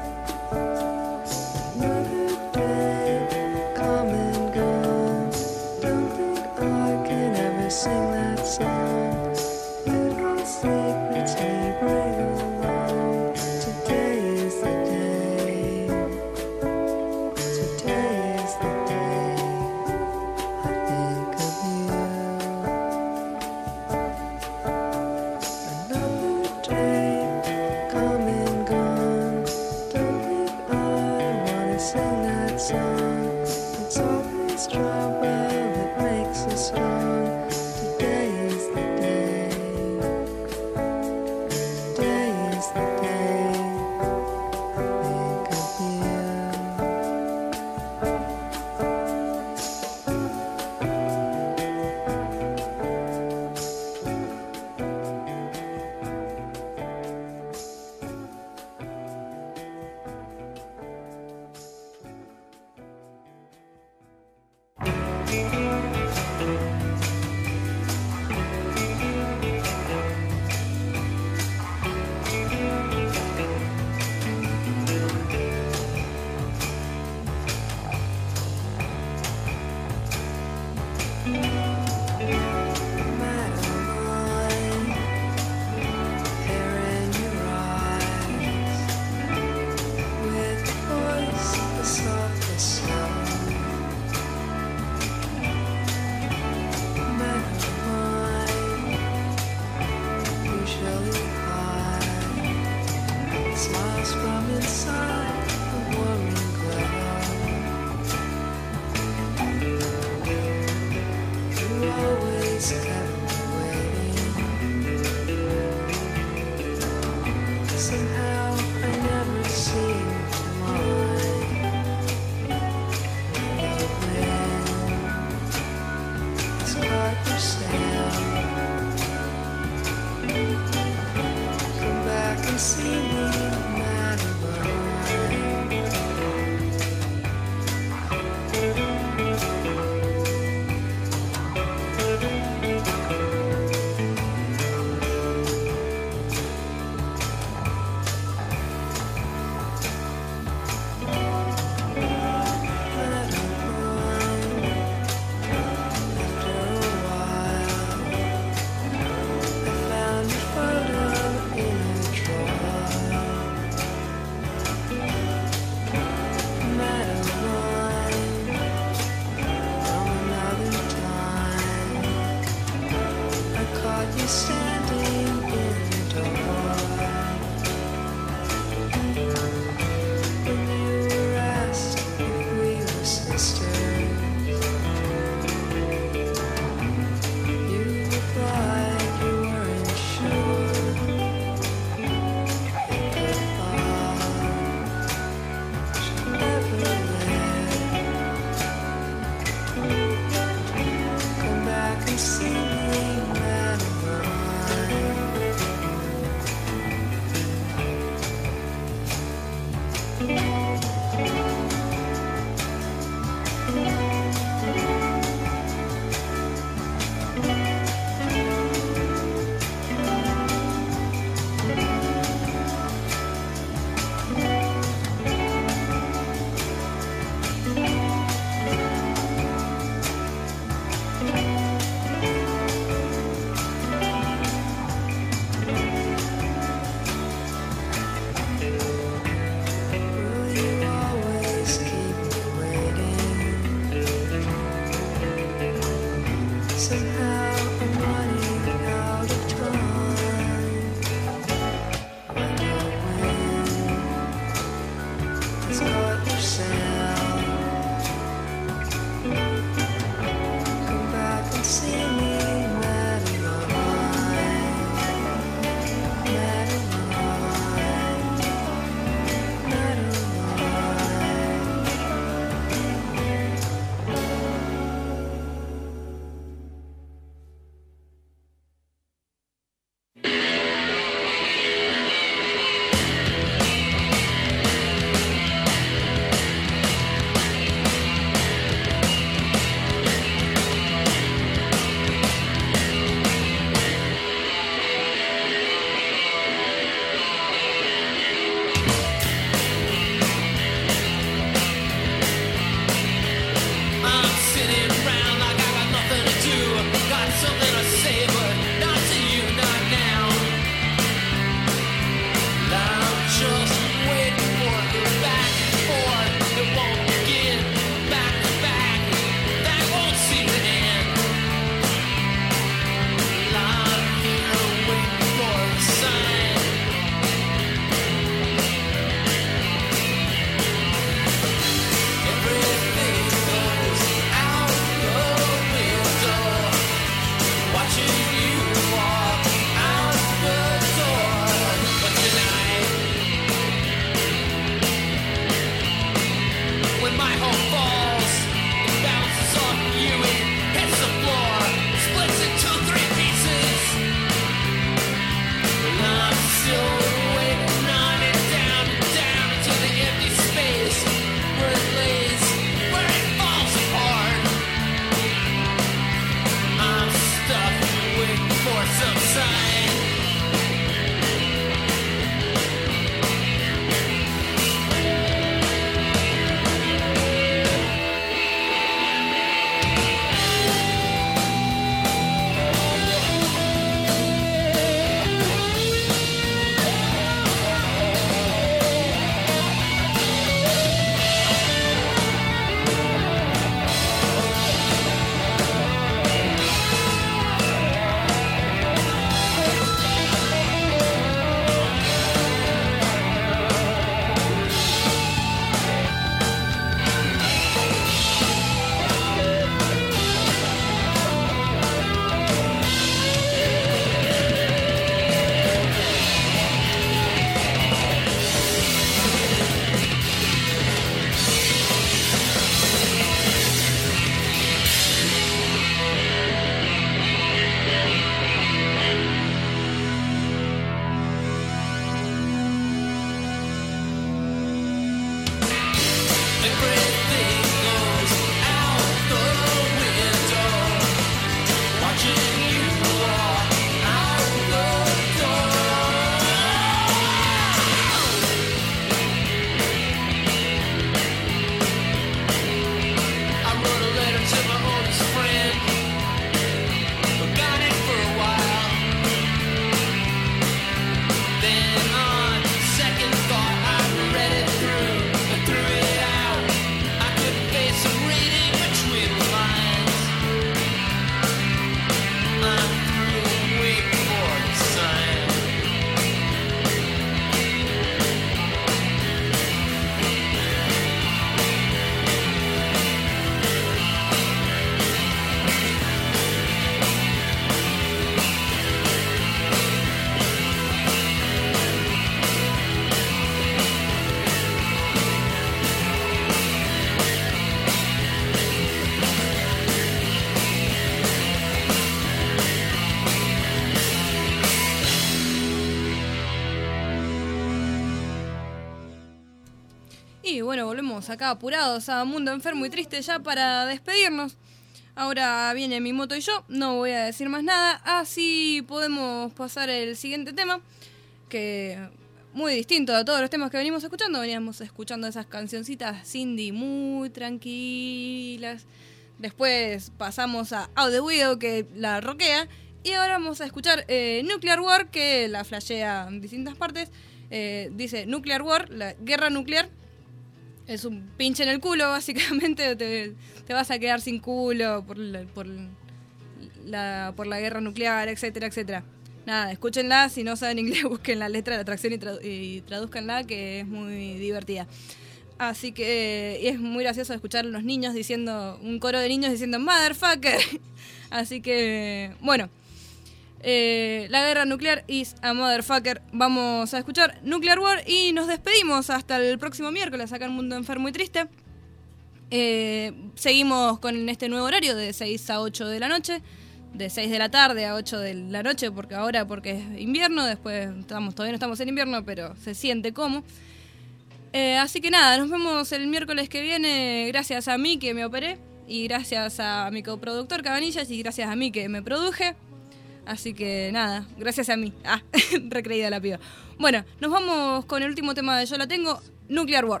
estamos acá apurados a Mundo Enfermo y Triste ya para despedirnos. Ahora viene mi moto y yo, no voy a decir más nada, así podemos pasar el siguiente tema, que muy distinto a todos los temas que venimos escuchando. Veníamos escuchando esas cancioncitas Cindy muy tranquilas. Después pasamos a Out the Widow, que la rockea. Y ahora vamos a escuchar eh, Nuclear War, que la flashea en distintas partes. Eh, dice Nuclear War, la guerra nuclear. Es un pinche en el culo, básicamente. Te, te vas a quedar sin culo por la, por, la, por la guerra nuclear, etcétera, etcétera. Nada, escúchenla. Si no saben inglés, busquen la letra de la atracción y, tradu- y tradúzcanla, que es muy divertida. Así que y es muy gracioso escuchar a los niños diciendo, un coro de niños diciendo motherfucker. Así que, bueno, eh, la guerra nuclear is a motherfucker. Vamos a escuchar Nuclear War y nos despedimos hasta el próximo miércoles acá en Mundo Enfermo y Triste. Eh, seguimos con este nuevo horario de seis a ocho de la noche, de seis de la tarde a ocho de la noche, porque ahora porque es invierno, después estamos, todavía no estamos en invierno, pero se siente como. Eh, así que nada, nos vemos el miércoles que viene, gracias a mí que me operé, y gracias a mi coproductor Cabanillas, y gracias a mí que me produje. Así que nada, gracias a mí. Ah, recreída la piba. Bueno, nos vamos con el último tema de Yo la tengo, Nuclear War.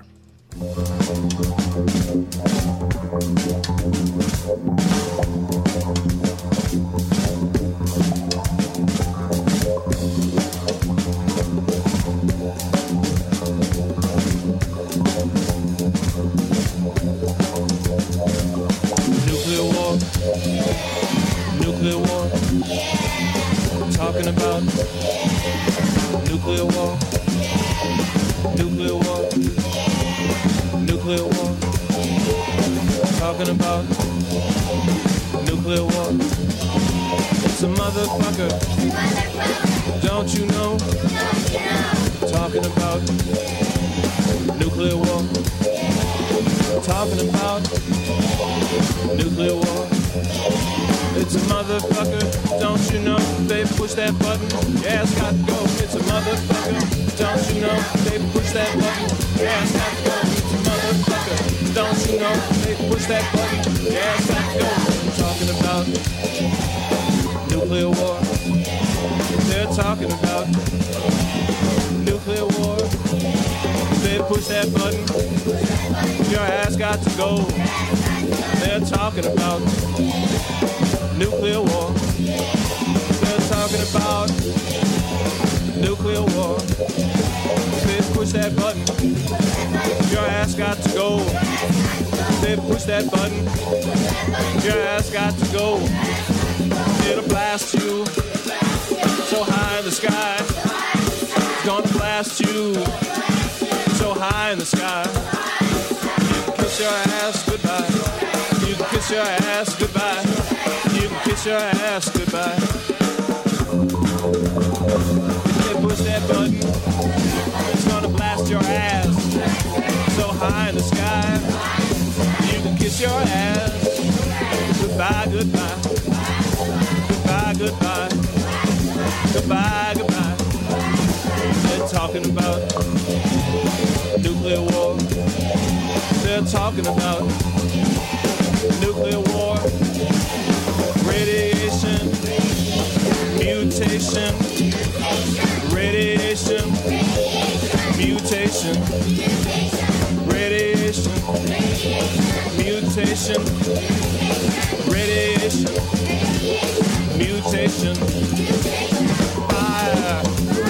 Nuclear war, nuclear war, talking about nuclear war, nuclear war, nuclear war, talking about nuclear war. It's a motherfucker, don't you know? Talking about nuclear war, talking about nuclear war. It's a motherfucker, don't you know? They push that button, yeah, it's got to go. It's a motherfucker, don't you know? They push that button, yeah, it's got to go. It's a motherfucker, don't you know? They push that button, yeah, it's got to go. I'm talking about nuclear war. They're talking about nuclear war. They push that button, your ass got to go. They're talking about nuclear war. They're talking about nuclear war. They push that button, your ass got to go. They push that button, your ass got to go. It'll blast you so high in the sky. It's gonna blast you so high in the sky. You can kiss your ass goodbye. You can kiss your ass goodbye. You can kiss your ass goodbye. If they push that button, it's gonna blast your ass so high in the sky. You can kiss your ass goodbye, goodbye. Goodbye, goodbye. Goodbye, goodbye. They're talking about nuclear war. They're talking about nuclear war. Radiation, mutation, radiation, mutation, radiation, mutation, radiation, mutation, fire,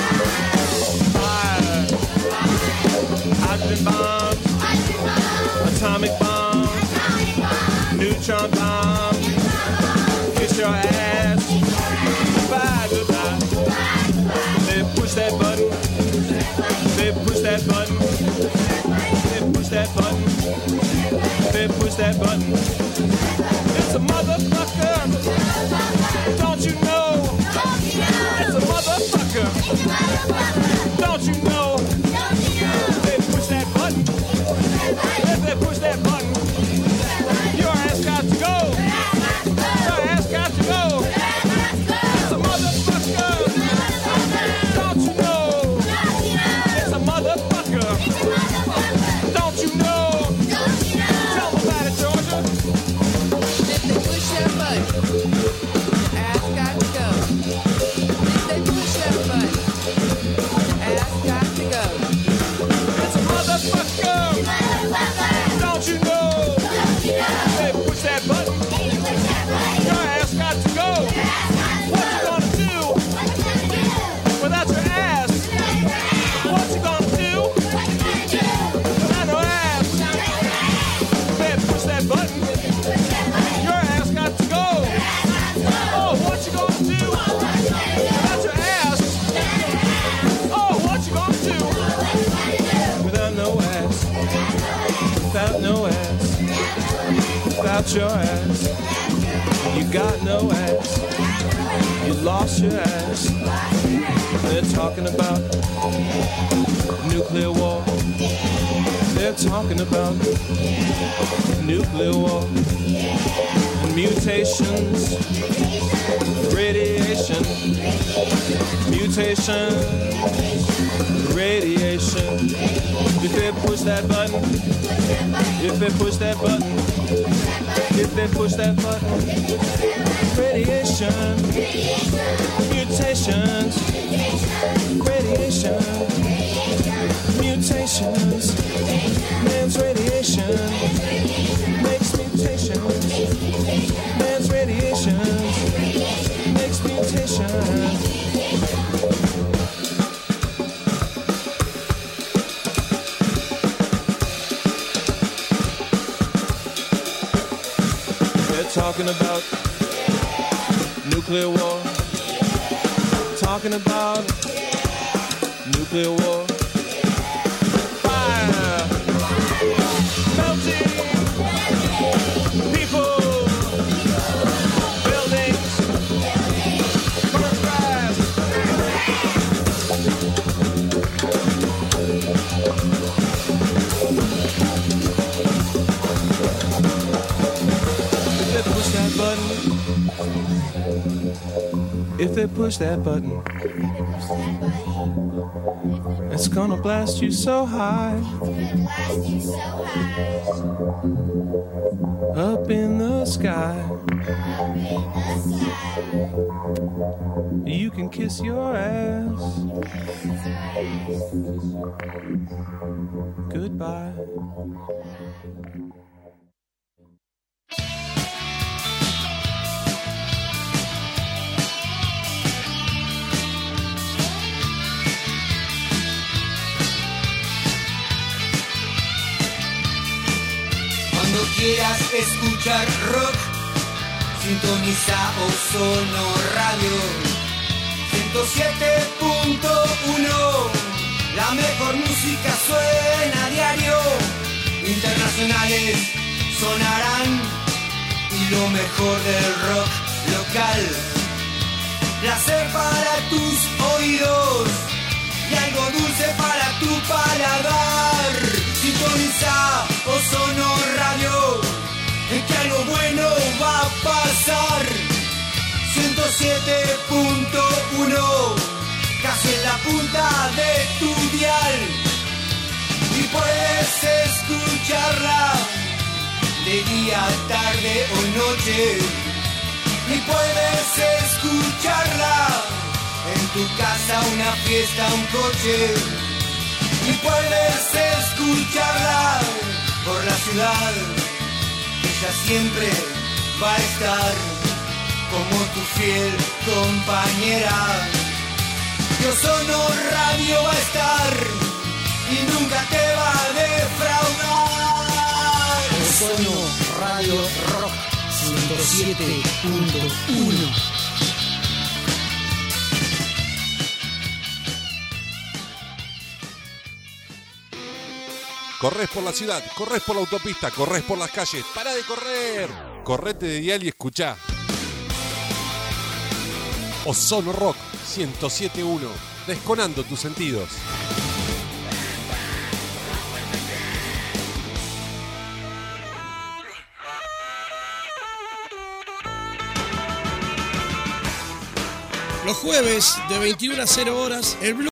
fire, hydrogen bomb, atomic bomb, neutron bomb, kiss your ass, goodbye, goodbye. They push that button, they push that button, they push that button, they push that button. It's a motherfucker, don't you know? It's a motherfucker, don't you know? They push that button, if they push that button, your ass got to go. Your ass got to go. It's a motherfucker, don't you know? It's a motherfucker, don't you know? got your ass. You got no ass. You lost your ass. They're talking about nuclear war. They're talking about nuclear war. And mutations, radiation, mutation, radiation. If they push that button, if they push that button, if they push that button, radiation, mutations, radiation, mutations, man's radiation makes mutations, man's radiation makes mutations. Talking about nuclear war. Talking about nuclear war. Fire, melting, people, buildings, car crash. If they push that button, it's gonna blast you so high, up in the sky. You can kiss your ass goodbye. Cuando quieras escuchar rock, sintoniza Ozono Radio ciento siete punto uno. La mejor música suena a diario, internacionales sonarán y lo mejor del rock local. Placer para tus oídos y algo dulce para tu paladar. Sintoniza Ozono Radio, en que algo bueno va a pasar. ciento siete punto uno, casi en la punta de tu dial. Y puedes escucharla de día, tarde o noche. Y puedes escucharla en tu casa, una fiesta, un coche. Y puedes escucharla por la ciudad. Ella siempre va a estar como tu fiel compañera. Y Ozono Radio va a estar y nunca te va a defraudar. Ozono Radio Rock ciento siete punto uno. Corres por la ciudad, corres por la autopista, corres por las calles. ¡Para de correr! Correte de dial y escuchá. Ozono Rock ciento siete punto uno. Desconando tus sentidos. Los jueves de veintiuna a cero horas, el Blue